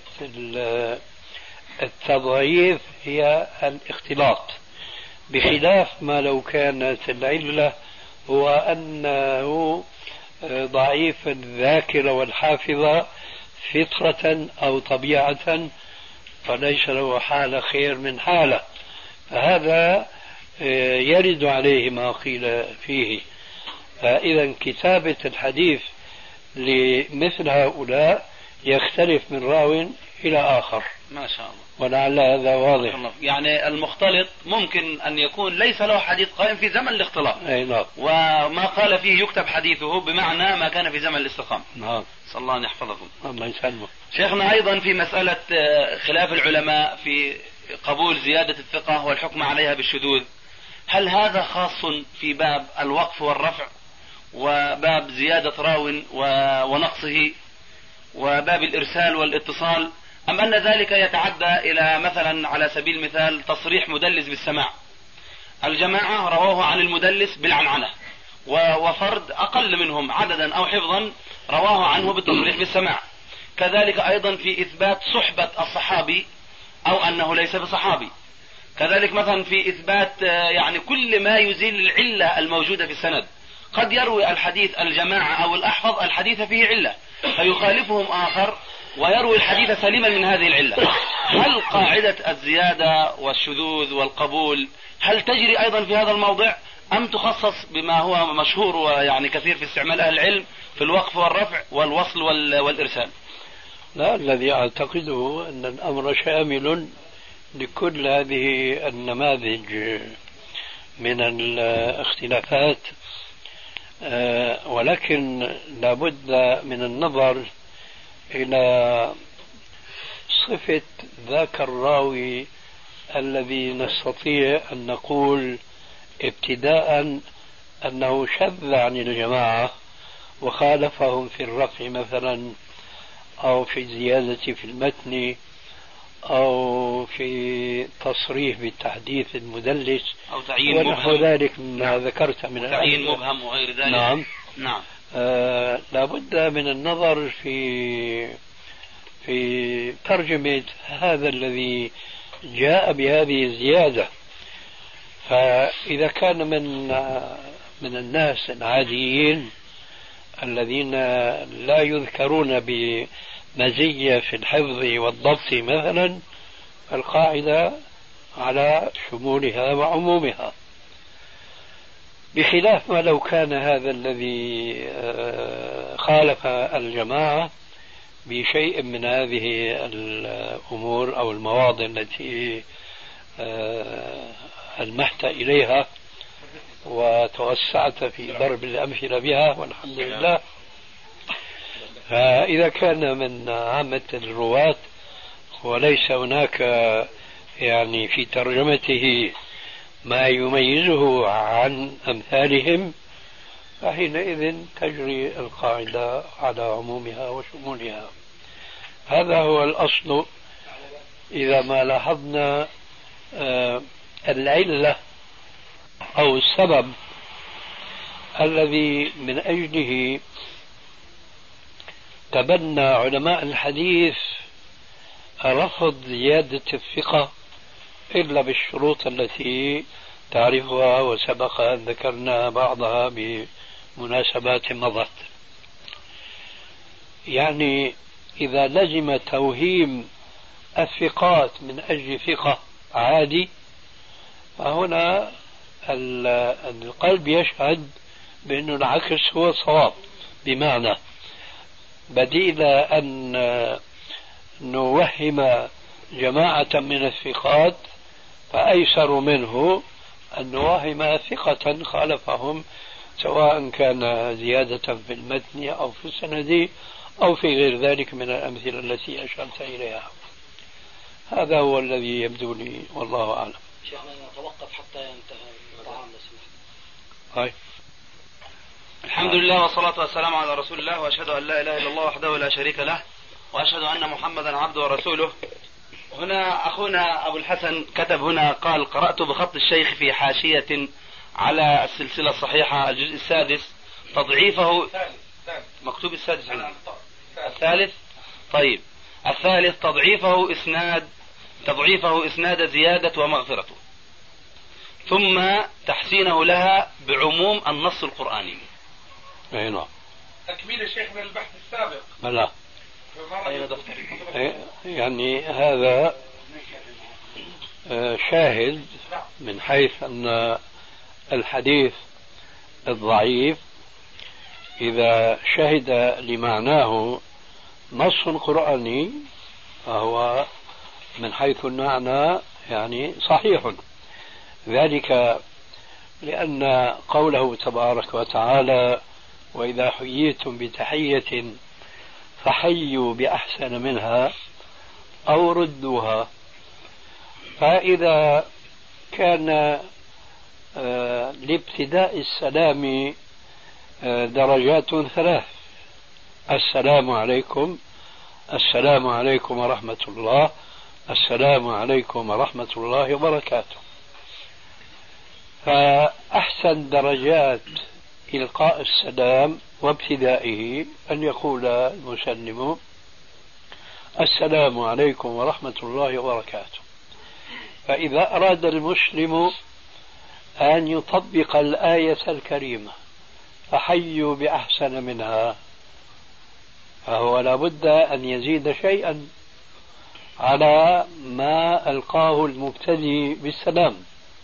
التضعيف هي الاختلاط، بخلاف ما لو كانت العلة هو أنه ضعيف الذاكرة والحافظة فطرة أو طبيعة، فليس له حالة خير من حالة، فهذا يرد عليه ما قيل فيه. فإذا كتابة الحديث لمثل هؤلاء يختلف من راو إلى آخر. ما شاء الله. ولعل هذا واضح. يعني المختلط ممكن أن يكون ليس له حديث قائم في زمن الاختلاط، أي نعم. وما قال فيه يكتب حديثه بمعنى ما كان في زمن الاستقامة. نعم. صلى الله أن يحفظكم. الله يسلمك. شيخنا أيضا في مسألة خلاف العلماء في قبول زيادة الثقة والحكم عليها بالشذوذ، هل هذا خاص في باب الوقف والرفع وباب زيادة راو ونقصه وباب الإرسال والاتصال، أم أن ذلك يتعدى إلى مثلا على سبيل المثال تصريح مدلس بالسماع؟ الجماعة رواه عن المدلس بالعنعنة، وفرد أقل منهم عددا أو حفظا رواه عنه بالتصريح بالسماع. كذلك أيضا في إثبات صحبة الصحابي أو أنه ليس بصحابي. كذلك مثلا في إثبات يعني كل ما يزيل العلة الموجودة في السند. قد يروي الحديث الجماعة أو الأحفظ الحديث فيه علة فيخالفهم آخر ويروي الحديث سليما من هذه العلة. هل قاعدة الزيادة والشذوذ والقبول هل تجري أيضا في هذا الموضع، أم تخصص بما هو مشهور ويعني كثير في استعمال أهل العلم في الوقف والرفع والوصل والإرسال؟ لا، الذي أعتقده أن الأمر شامل لكل هذه النماذج من الاختلافات، ولكن لابد من النظر إلى صفة ذاك الراوي الذي نستطيع أن نقول ابتداء أنه شذ عن الجماعة وخالفهم في الرفع مثلا، أو في الزيادة في المتن، أو في تصريح بالتحديث المدلس، أو تعيين ونحو ذلك ما ذكرت من تعيين مبهم وغير ذلك. نعم. نعم. لابد من النظر في ترجمة هذا الذي جاء بهذه الزيادة. فإذا كان من الناس العاديين الذين لا يذكرون بمزية في الحفظ والضبط مثلا، القاعدة على شمولها وعمومها، بخلاف ما لو كان هذا الذي خالف الجماعة بشيء من هذه الأمور أو المواضع التي ألمحت إليها، وتوسعت في ضرب الأمثلة بها والحمد لله. فإذا كان من عامة الرواة وليس هناك يعني في ترجمته ما يميزه عن أمثالهم، فحينئذ تجري القاعدة على عمومها وشمولها. هذا هو الأصل. إذا ما لاحظنا العلة أو السبب الذي من أجله تبنى علماء الحديث رفض زيادة الثقة إلا بالشروط التي تعرفها وسبق أن ذكرنا بعضها بمناسبات مضت. يعني إذا لزم توهيم الثقات من أجل ثقة عادي، فهنا القلب يشهد بأن العكس هو الصواب، بمعنى بديل أن نوهم جماعة من الثقات فأيسر منه أن نوهم ثقة خالفهم، سواء كان زيادة في المتن أو في السند أو في غير ذلك من الأمثلة التي أشرت إليها. هذا هو الذي يبدو لي والله أعلم. شيخنا نتوقف حتى ينتهي الطعام. هاي. الحمد لله والصلاة والسلام على رسول الله، وأشهد أن لا إله إلا الله وحده لا شريك له، وأشهد أن محمدا عبده ورسوله. هنا أخونا أبو الحسن كتب هنا قال: قرأت بخط الشيخ في حاشية على السلسلة الصحيحة الجزء السادس تضعيفه. مكتوب السادس عندي. الثالث. طيب الثالث تضعيفه إسناد زيادة ومغفرته، ثم تحسينه لها بعموم النص القرآني. أي نعم. تكميل شيخنا البحث السابق. لا. يعني هذا شاهد من حيث أن الحديث الضعيف إذا شهد لمعناه نص قرآني فهو من حيث المعنى يعني صحيح. ذلك لأن قوله تبارك وتعالى: وإذا حييتم بتحية فحيوا بأحسن منها أو ردوها. فإذا كان لابتداء السلام درجات ثلاث: السلام عليكم، السلام عليكم ورحمة الله، السلام عليكم ورحمة الله وبركاته. فأحسن درجات إلقاء السلام وابتدائه أن يقول المسلم: السلام عليكم ورحمة الله وبركاته. فإذا أراد المسلم أن يطبق الآية الكريمة فحيوا بأحسن منها، فهو لابد أن يزيد شيئا على ما ألقاه المبتدئ بالسلام،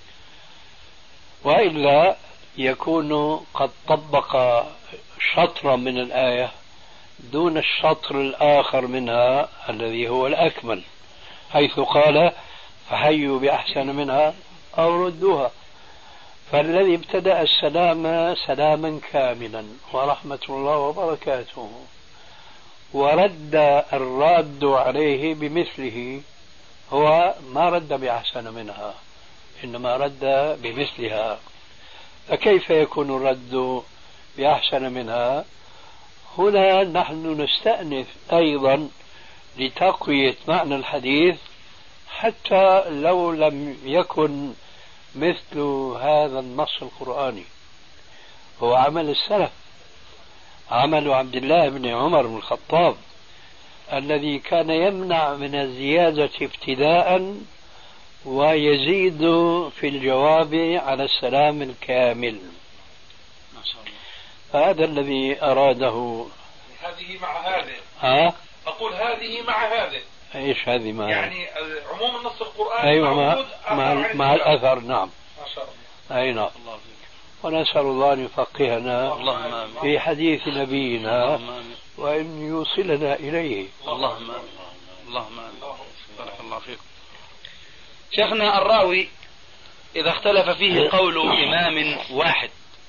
وإلا يكون قد طبق شطرا من الآية دون الشطر الآخر منها الذي هو الأكمل، حيث قال: فحيوا بأحسن منها أو ردوها. فالذي ابتدأ السلام سلاما كاملا ورحمة الله وبركاته، ورد الراد عليه بمثله، هو ما رد بأحسن منها إنما رد بمثلها. فكيف يكون الرد بأحسن منها؟ هنا نحن نستأنف أيضا لتقوية معنى الحديث، حتى لو لم يكن مثل هذا النص القرآني. هو عمل السلف، عمل عبد الله بن عمر بن الخطاب الذي كان يمنع من الزيادة ابتداء ويزيد في الجواب على السلام الكامل. ما شاء الله. فهذا الذي أراده. هذه مع هذه. أقول هذه مع هذه. إيش هذه مع؟ يعني عموم النص القرآني. أيوة مع الأثر. نعم. ما شاء الله. أي نعم. ونسأل الله أن يفقهنا في حديث نبينا وأن يوصلنا إليه. اللهم آمين. اللهم آمين. بارك الله فيكم. شيخنا الراوي إذا اختلف فيه قول إمام واحد،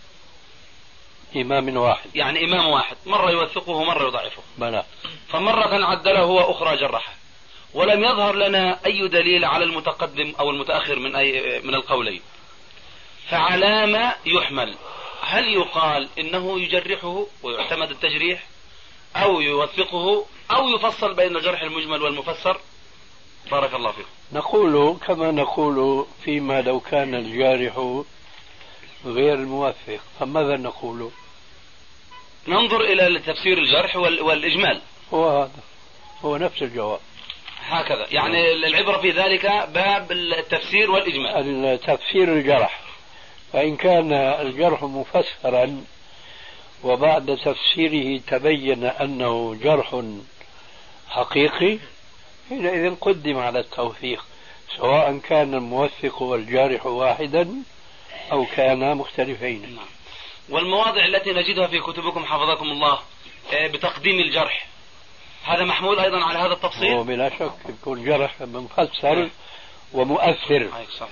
إمام واحد يعني إمام واحد مرة يوثقه ومرة يضعفه، بلى، فمرة عدله وأخرى جرحه، ولم يظهر لنا أي دليل على المتقدم أو المتأخر من القولين، فعلى ما يحمل؟ هل يقال إنه يجرحه ويعتمد التجريح، أو يوثقه، أو يفصل بين الجرح المجمل والمفسر؟ بارك الله فيكم. نقول كما نقول فيما لو كان الجارح غير الموثق، فماذا نقول؟ ننظر إلى تفسير الجرح والإجمال. هو هذا، هو نفس الجواب. هكذا يعني العبرة في ذلك باب التفسير والإجمال. التفسير الجرح، فإن كان الجرح مفسرا وبعد تفسيره تبين أنه جرح حقيقي، حينئذ قدم على التوثيق، سواء كان الموثق والجارح واحدا أو كانا مختلفين. والمواضع التي نجدها في كتبكم حفظكم الله بتقديم الجرح، هذا محمول أيضا على هذا التفصيل؟ وبلا شك يكون جرح مفسر ومؤثر،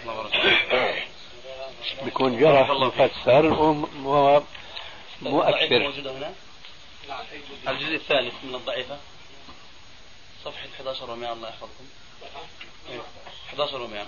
بيكون جرح مفسر ومؤثر. الجزء الثالث من الضعيفة صفحة 11 و100، الله يحفظكم. 11 و100.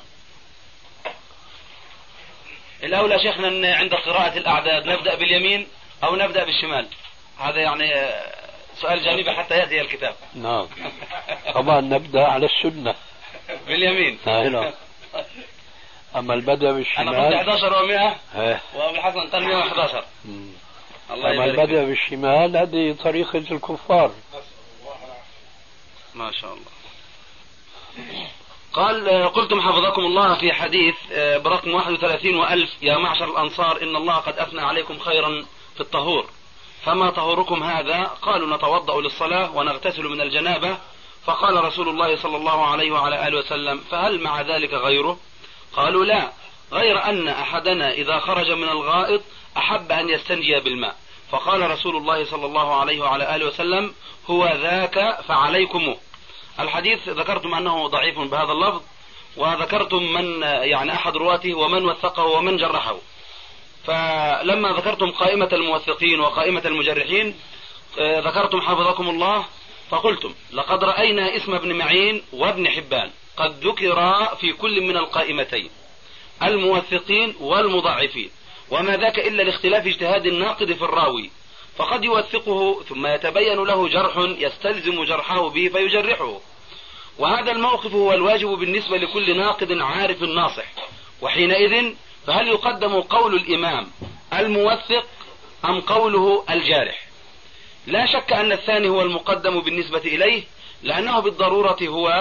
الأولى شيخنا عند قراءة الأعداد نبدأ باليمين أو نبدأ بالشمال؟ هذا يعني سؤال جانبي حتى يأتي الكتاب. نعم طبعا نبدأ على السنة باليمين. نعم. أما البدء بالشمال، أنا قلت 11 و100 وأبو الحسن قال 111. أما البدء بالشمال هذه طريقة الكفار. ما شاء الله. قال قلتم حفظكم الله في حديث برقم 31 وألف: يا معشر الأنصار إن الله قد أثنى عليكم خيرا في الطهور، فما طهوركم هذا؟ قالوا نتوضأ للصلاة ونغتسل من الجنابة. فقال رسول الله صلى الله عليه وعلى آله وسلم: فهل مع ذلك غيره؟ قالوا لا، غير أن أحدنا إذا خرج من الغائط أحب أن يستنجي بالماء. فقال رسول الله صلى الله عليه وعلى آله وسلم: هو ذاك فعليكمه. الحديث ذكرتم أنه ضعيف بهذا اللفظ، وذكرتم من يعني أحد رواته ومن وثقه ومن جرحه. فلما ذكرتم قائمة الموثقين وقائمة المجرحين ذكرتم حفظكم الله فقلتم: لقد رأينا اسم ابن معين وابن حبان قد ذكر في كل من القائمتين، الموثقين والمضاعفين، وما ذاك إلا لاختلاف اجتهاد الناقد في الراوي، فقد يوثقه ثم يتبين له جرح يستلزم جرحه به فيجرحه. وهذا الموقف هو الواجب بالنسبة لكل ناقد عارف ناصح. وحينئذ فهل يقدم قول الإمام الموثق أم قوله الجارح؟ لا شك أن الثاني هو المقدم بالنسبة إليه، لأنه بالضرورة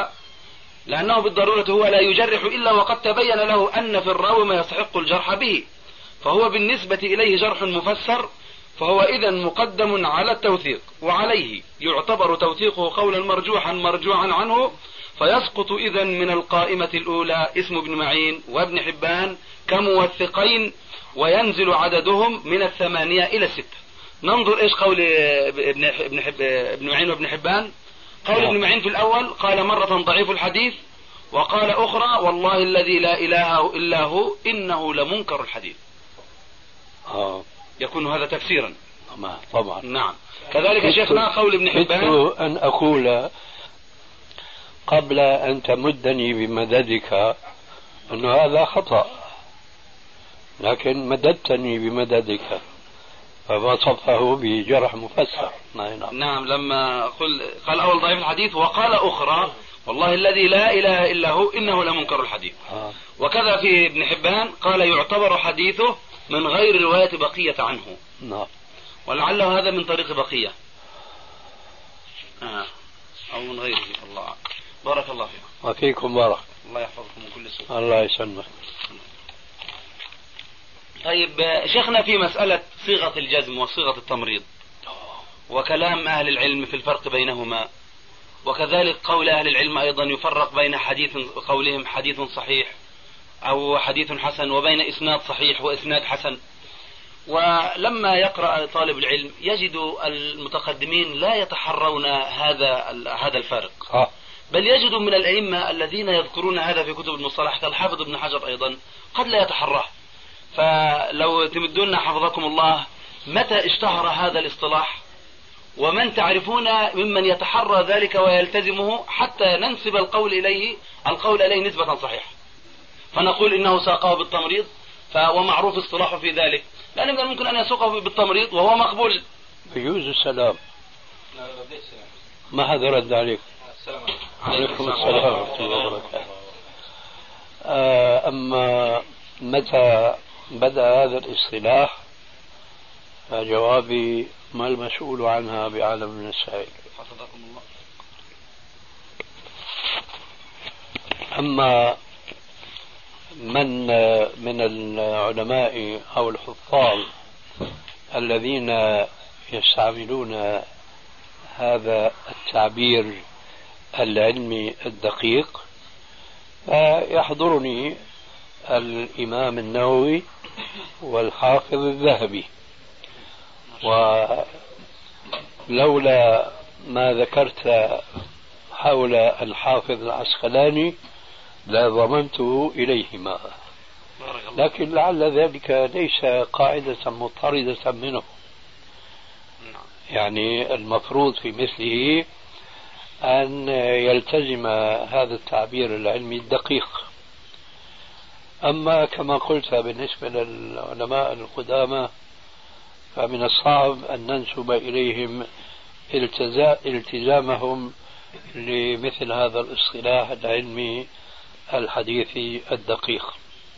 هو لا يجرح إلا وقد تبين له أن في الراوي ما يستحق الجرح به، فهو بالنسبة إليه جرح مفسر، فهو إذن مقدم على التوثيق، وعليه يعتبر توثيقه قولا مرجوعا عنه، فيسقط إذن من القائمة الأولى اسم ابن معين وابن حبان كموثقين، وينزل عددهم من 8 إلى 6. ننظر إيش قول ابن معين وابن حبان. قول ابن معين في الأول قال مرة ضعيف الحديث، وقال أخرى والله الذي لا إله إلا هو إنه لمنكر الحديث. يكون هذا تفسيرا طبعا. نعم. كذلك شيخنا قول ابن حبان أن أقول قبل أن تمدني بمددك أن هذا خطأ، لكن مددتني بمددك فوصفه بجرح مفسر. نعم. لما قال أول ضعيف الحديث وقال أخرى والله الذي لا إله إلا هو إنه لمنكر الحديث. وكذا في ابن حبان قال يعتبر حديثه من غير رواية بقية عنه. ولعله هذا من طريق بقية أو من غيره. الله بارك الله فيكم. وفيكم بارك. الله يحفظكم من كل سوء. الله يسلمك. طيب شيخنا في مسألة صيغة الجزم وصيغة التمريض وكلام أهل العلم في الفرق بينهما، وكذلك قول أهل العلم أيضا يفرق بين قولهم حديث صحيح أو حديث حسن وبين إسناد صحيح وإسناد حسن. ولما يقرأ طالب العلم يجد المتقدمين لا يتحرون هذا الفارق، بل يجد من الأئمة الذين يذكرون هذا في كتب المصطلح كالحافظ ابن حجر أيضا قد لا يتحراه. فلو تمدون حفظكم الله متى اشتهر هذا الاصطلاح ومن تعرفون ممن يتحرى ذلك ويلتزمه حتى ننسب القول إليه نسبة صحيحة، فنقول إنه ساقه بالتمريض ومعروف اصطلاحه في ذلك، لأن من الممكن أن يسوقه بالتمريض وهو مقبول. يجوز السلام. ما حدا رد عليك. عليكم السلام ورحمة الله وبركاته. أما متى بدأ هذا الاصطلاح فجوابي ما المسؤول عنها بعالم من السائل. حفظكم الله. أما من العلماء أو الحفاظ الذين يستعملون هذا التعبير العلمي الدقيق فيحضرني الإمام النووي والحافظ الذهبي، ولولا ما ذكرت حول الحافظ العسقلاني لضمنته إليهما، لكن لعل ذلك ليس قاعدة مضطردة منه، يعني المفروض في مثله أن يلتزم هذا التعبير العلمي الدقيق. أما كما قلت بالنسبة للعلماء القدامى فمن الصعب أن ننسب إليهم التزامهم لمثل هذا الاصطلاح العلمي الحديثي الدقيق.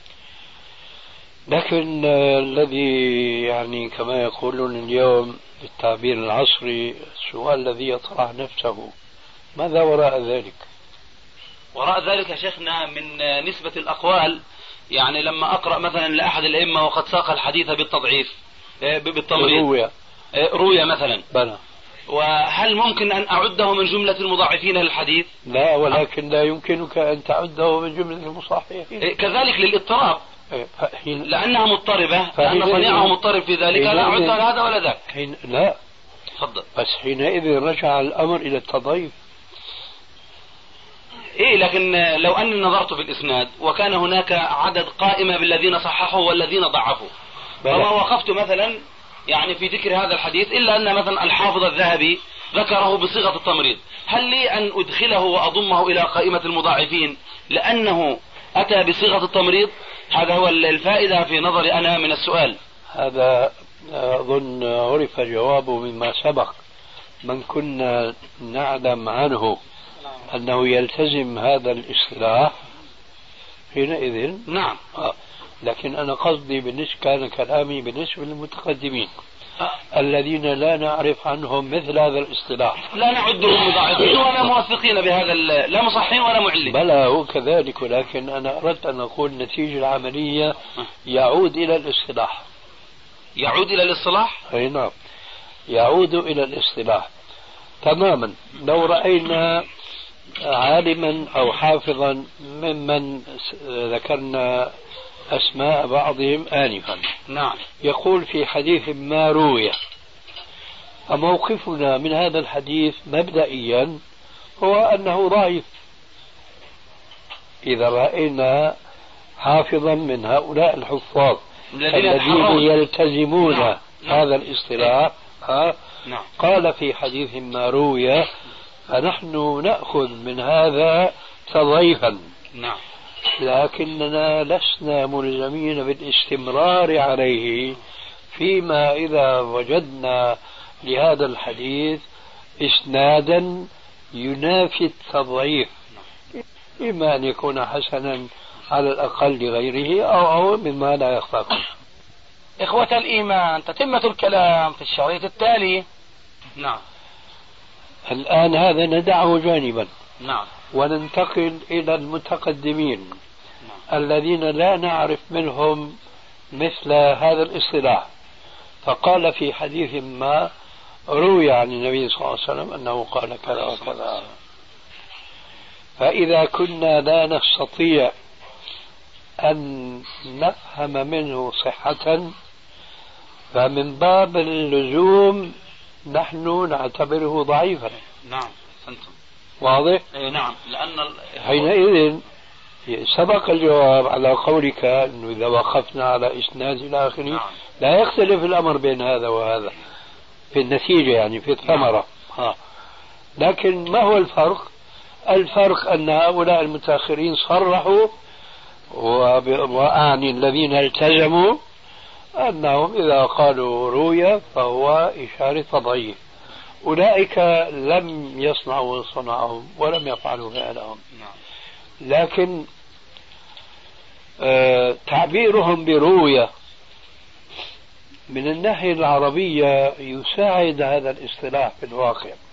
لكن الذي يعني كما يقولون اليوم بالتعبير العصري السؤال الذي يطرح نفسه ماذا وراء ذلك؟ وراء ذلك يا شيخنا من نسبة الأقوال، يعني لما أقرأ مثلا لأحد الأئمة وقد ساق الحديث بالتضعيف بالتمريض روية مثلا بلى، وهل ممكن أن أعده من جملة المضاعفين للحديث؟ لا، ولكن لا يمكنك أن تعده من جملة المصححين. كذلك للاضطراب لأنها مضطربة، لأن صنيعه مضطرب في ذلك لا أعدها هذا ولا ذاك. لا تفضل. بس حينئذ رجع الأمر إلى التضعيف. لكن لو أني نظرت في الإسناد وكان هناك عدد قائمة بالذين صححوا والذين ضعفوا فما وقفت مثلا يعني في ذكر هذا الحديث إلا أن مثلا الحافظ الذهبي ذكره بصيغة التمريض، هل لي أن أدخله وأضمه إلى قائمة المضاعفين لأنه أتى بصيغة التمريض؟ هذا هو الفائدة في نظري أنا من السؤال. هذا أظن عرف جوابه مما سبق. من كنا نعلم عنه أنه يلتزم هذا الاصطلاح حينئذ نعم. لكن أنا قصدي كان كلامي بالنسبة للمتقدمين الذين لا نعرف عنهم مثل هذا الاصطلاح، لا نعدهم مضاعفين ولا موثقين بهذا، لا مصحين ولا معلين. بلى هو كذلك، ولكن أنا أردت أن أقول النتيجة العملية يعود إلى الاصطلاح. يعود إلى الاصطلاح؟ أي نعم، يعود إلى الاصطلاح تماما. لو رأينا عالما أو حافظا ممن ذكرنا أسماء بعضهم آنفا نعم يقول في حديث ما روي، فموقفنا من هذا الحديث مبدئيا هو أنه ضعيف. إذا رأينا حافظا من هؤلاء الحفاظ الذين يلتزمون هذا الاصطلاح قال في حديث ما روي، فنحن نأخذ من هذا تضعيفا، لكننا لسنا ملزمين بالاستمرار عليه فيما إذا وجدنا لهذا الحديث إسنادا ينافي التضعيف، إما أن يكون حسنا على الأقل لغيره أو مما لا يخفاكم. إخوة الإيمان، تتمة الكلام في الشريط التالي. نعم. الآن هذا ندعه جانبا. نعم. وننتقل إلى المتقدمين الذين لا نعرف منهم مثل هذا الاصطلاح. فقال في حديث ما روي عن النبي صلى الله عليه وسلم أنه قال كذا وكذا، فإذا كنا لا نستطيع أن نفهم منه صحة فمن باب اللزوم نحن نعتبره ضعيفا. نعم. أنتم. واضح؟ نعم، لأن حينئذ سبق الجواب على قولك أنه إذا وقفنا على إسناد إلى آخره نعم. لا يختلف الأمر بين هذا وهذا في النتيجة، يعني في الثمرة. لكن ما هو الفرق؟ الفرق أن هؤلاء المتأخرين صرحوا، وأعني الذين التزموا، أنهم إذا قالوا روية فهو إشارة تضعيف. أولئك لم يصنعوا صنعهم ولم يفعلوا فعلهم، لكن تعبيرهم برؤية من الناحية العربية يساعد هذا الاصطلاح في الواقع.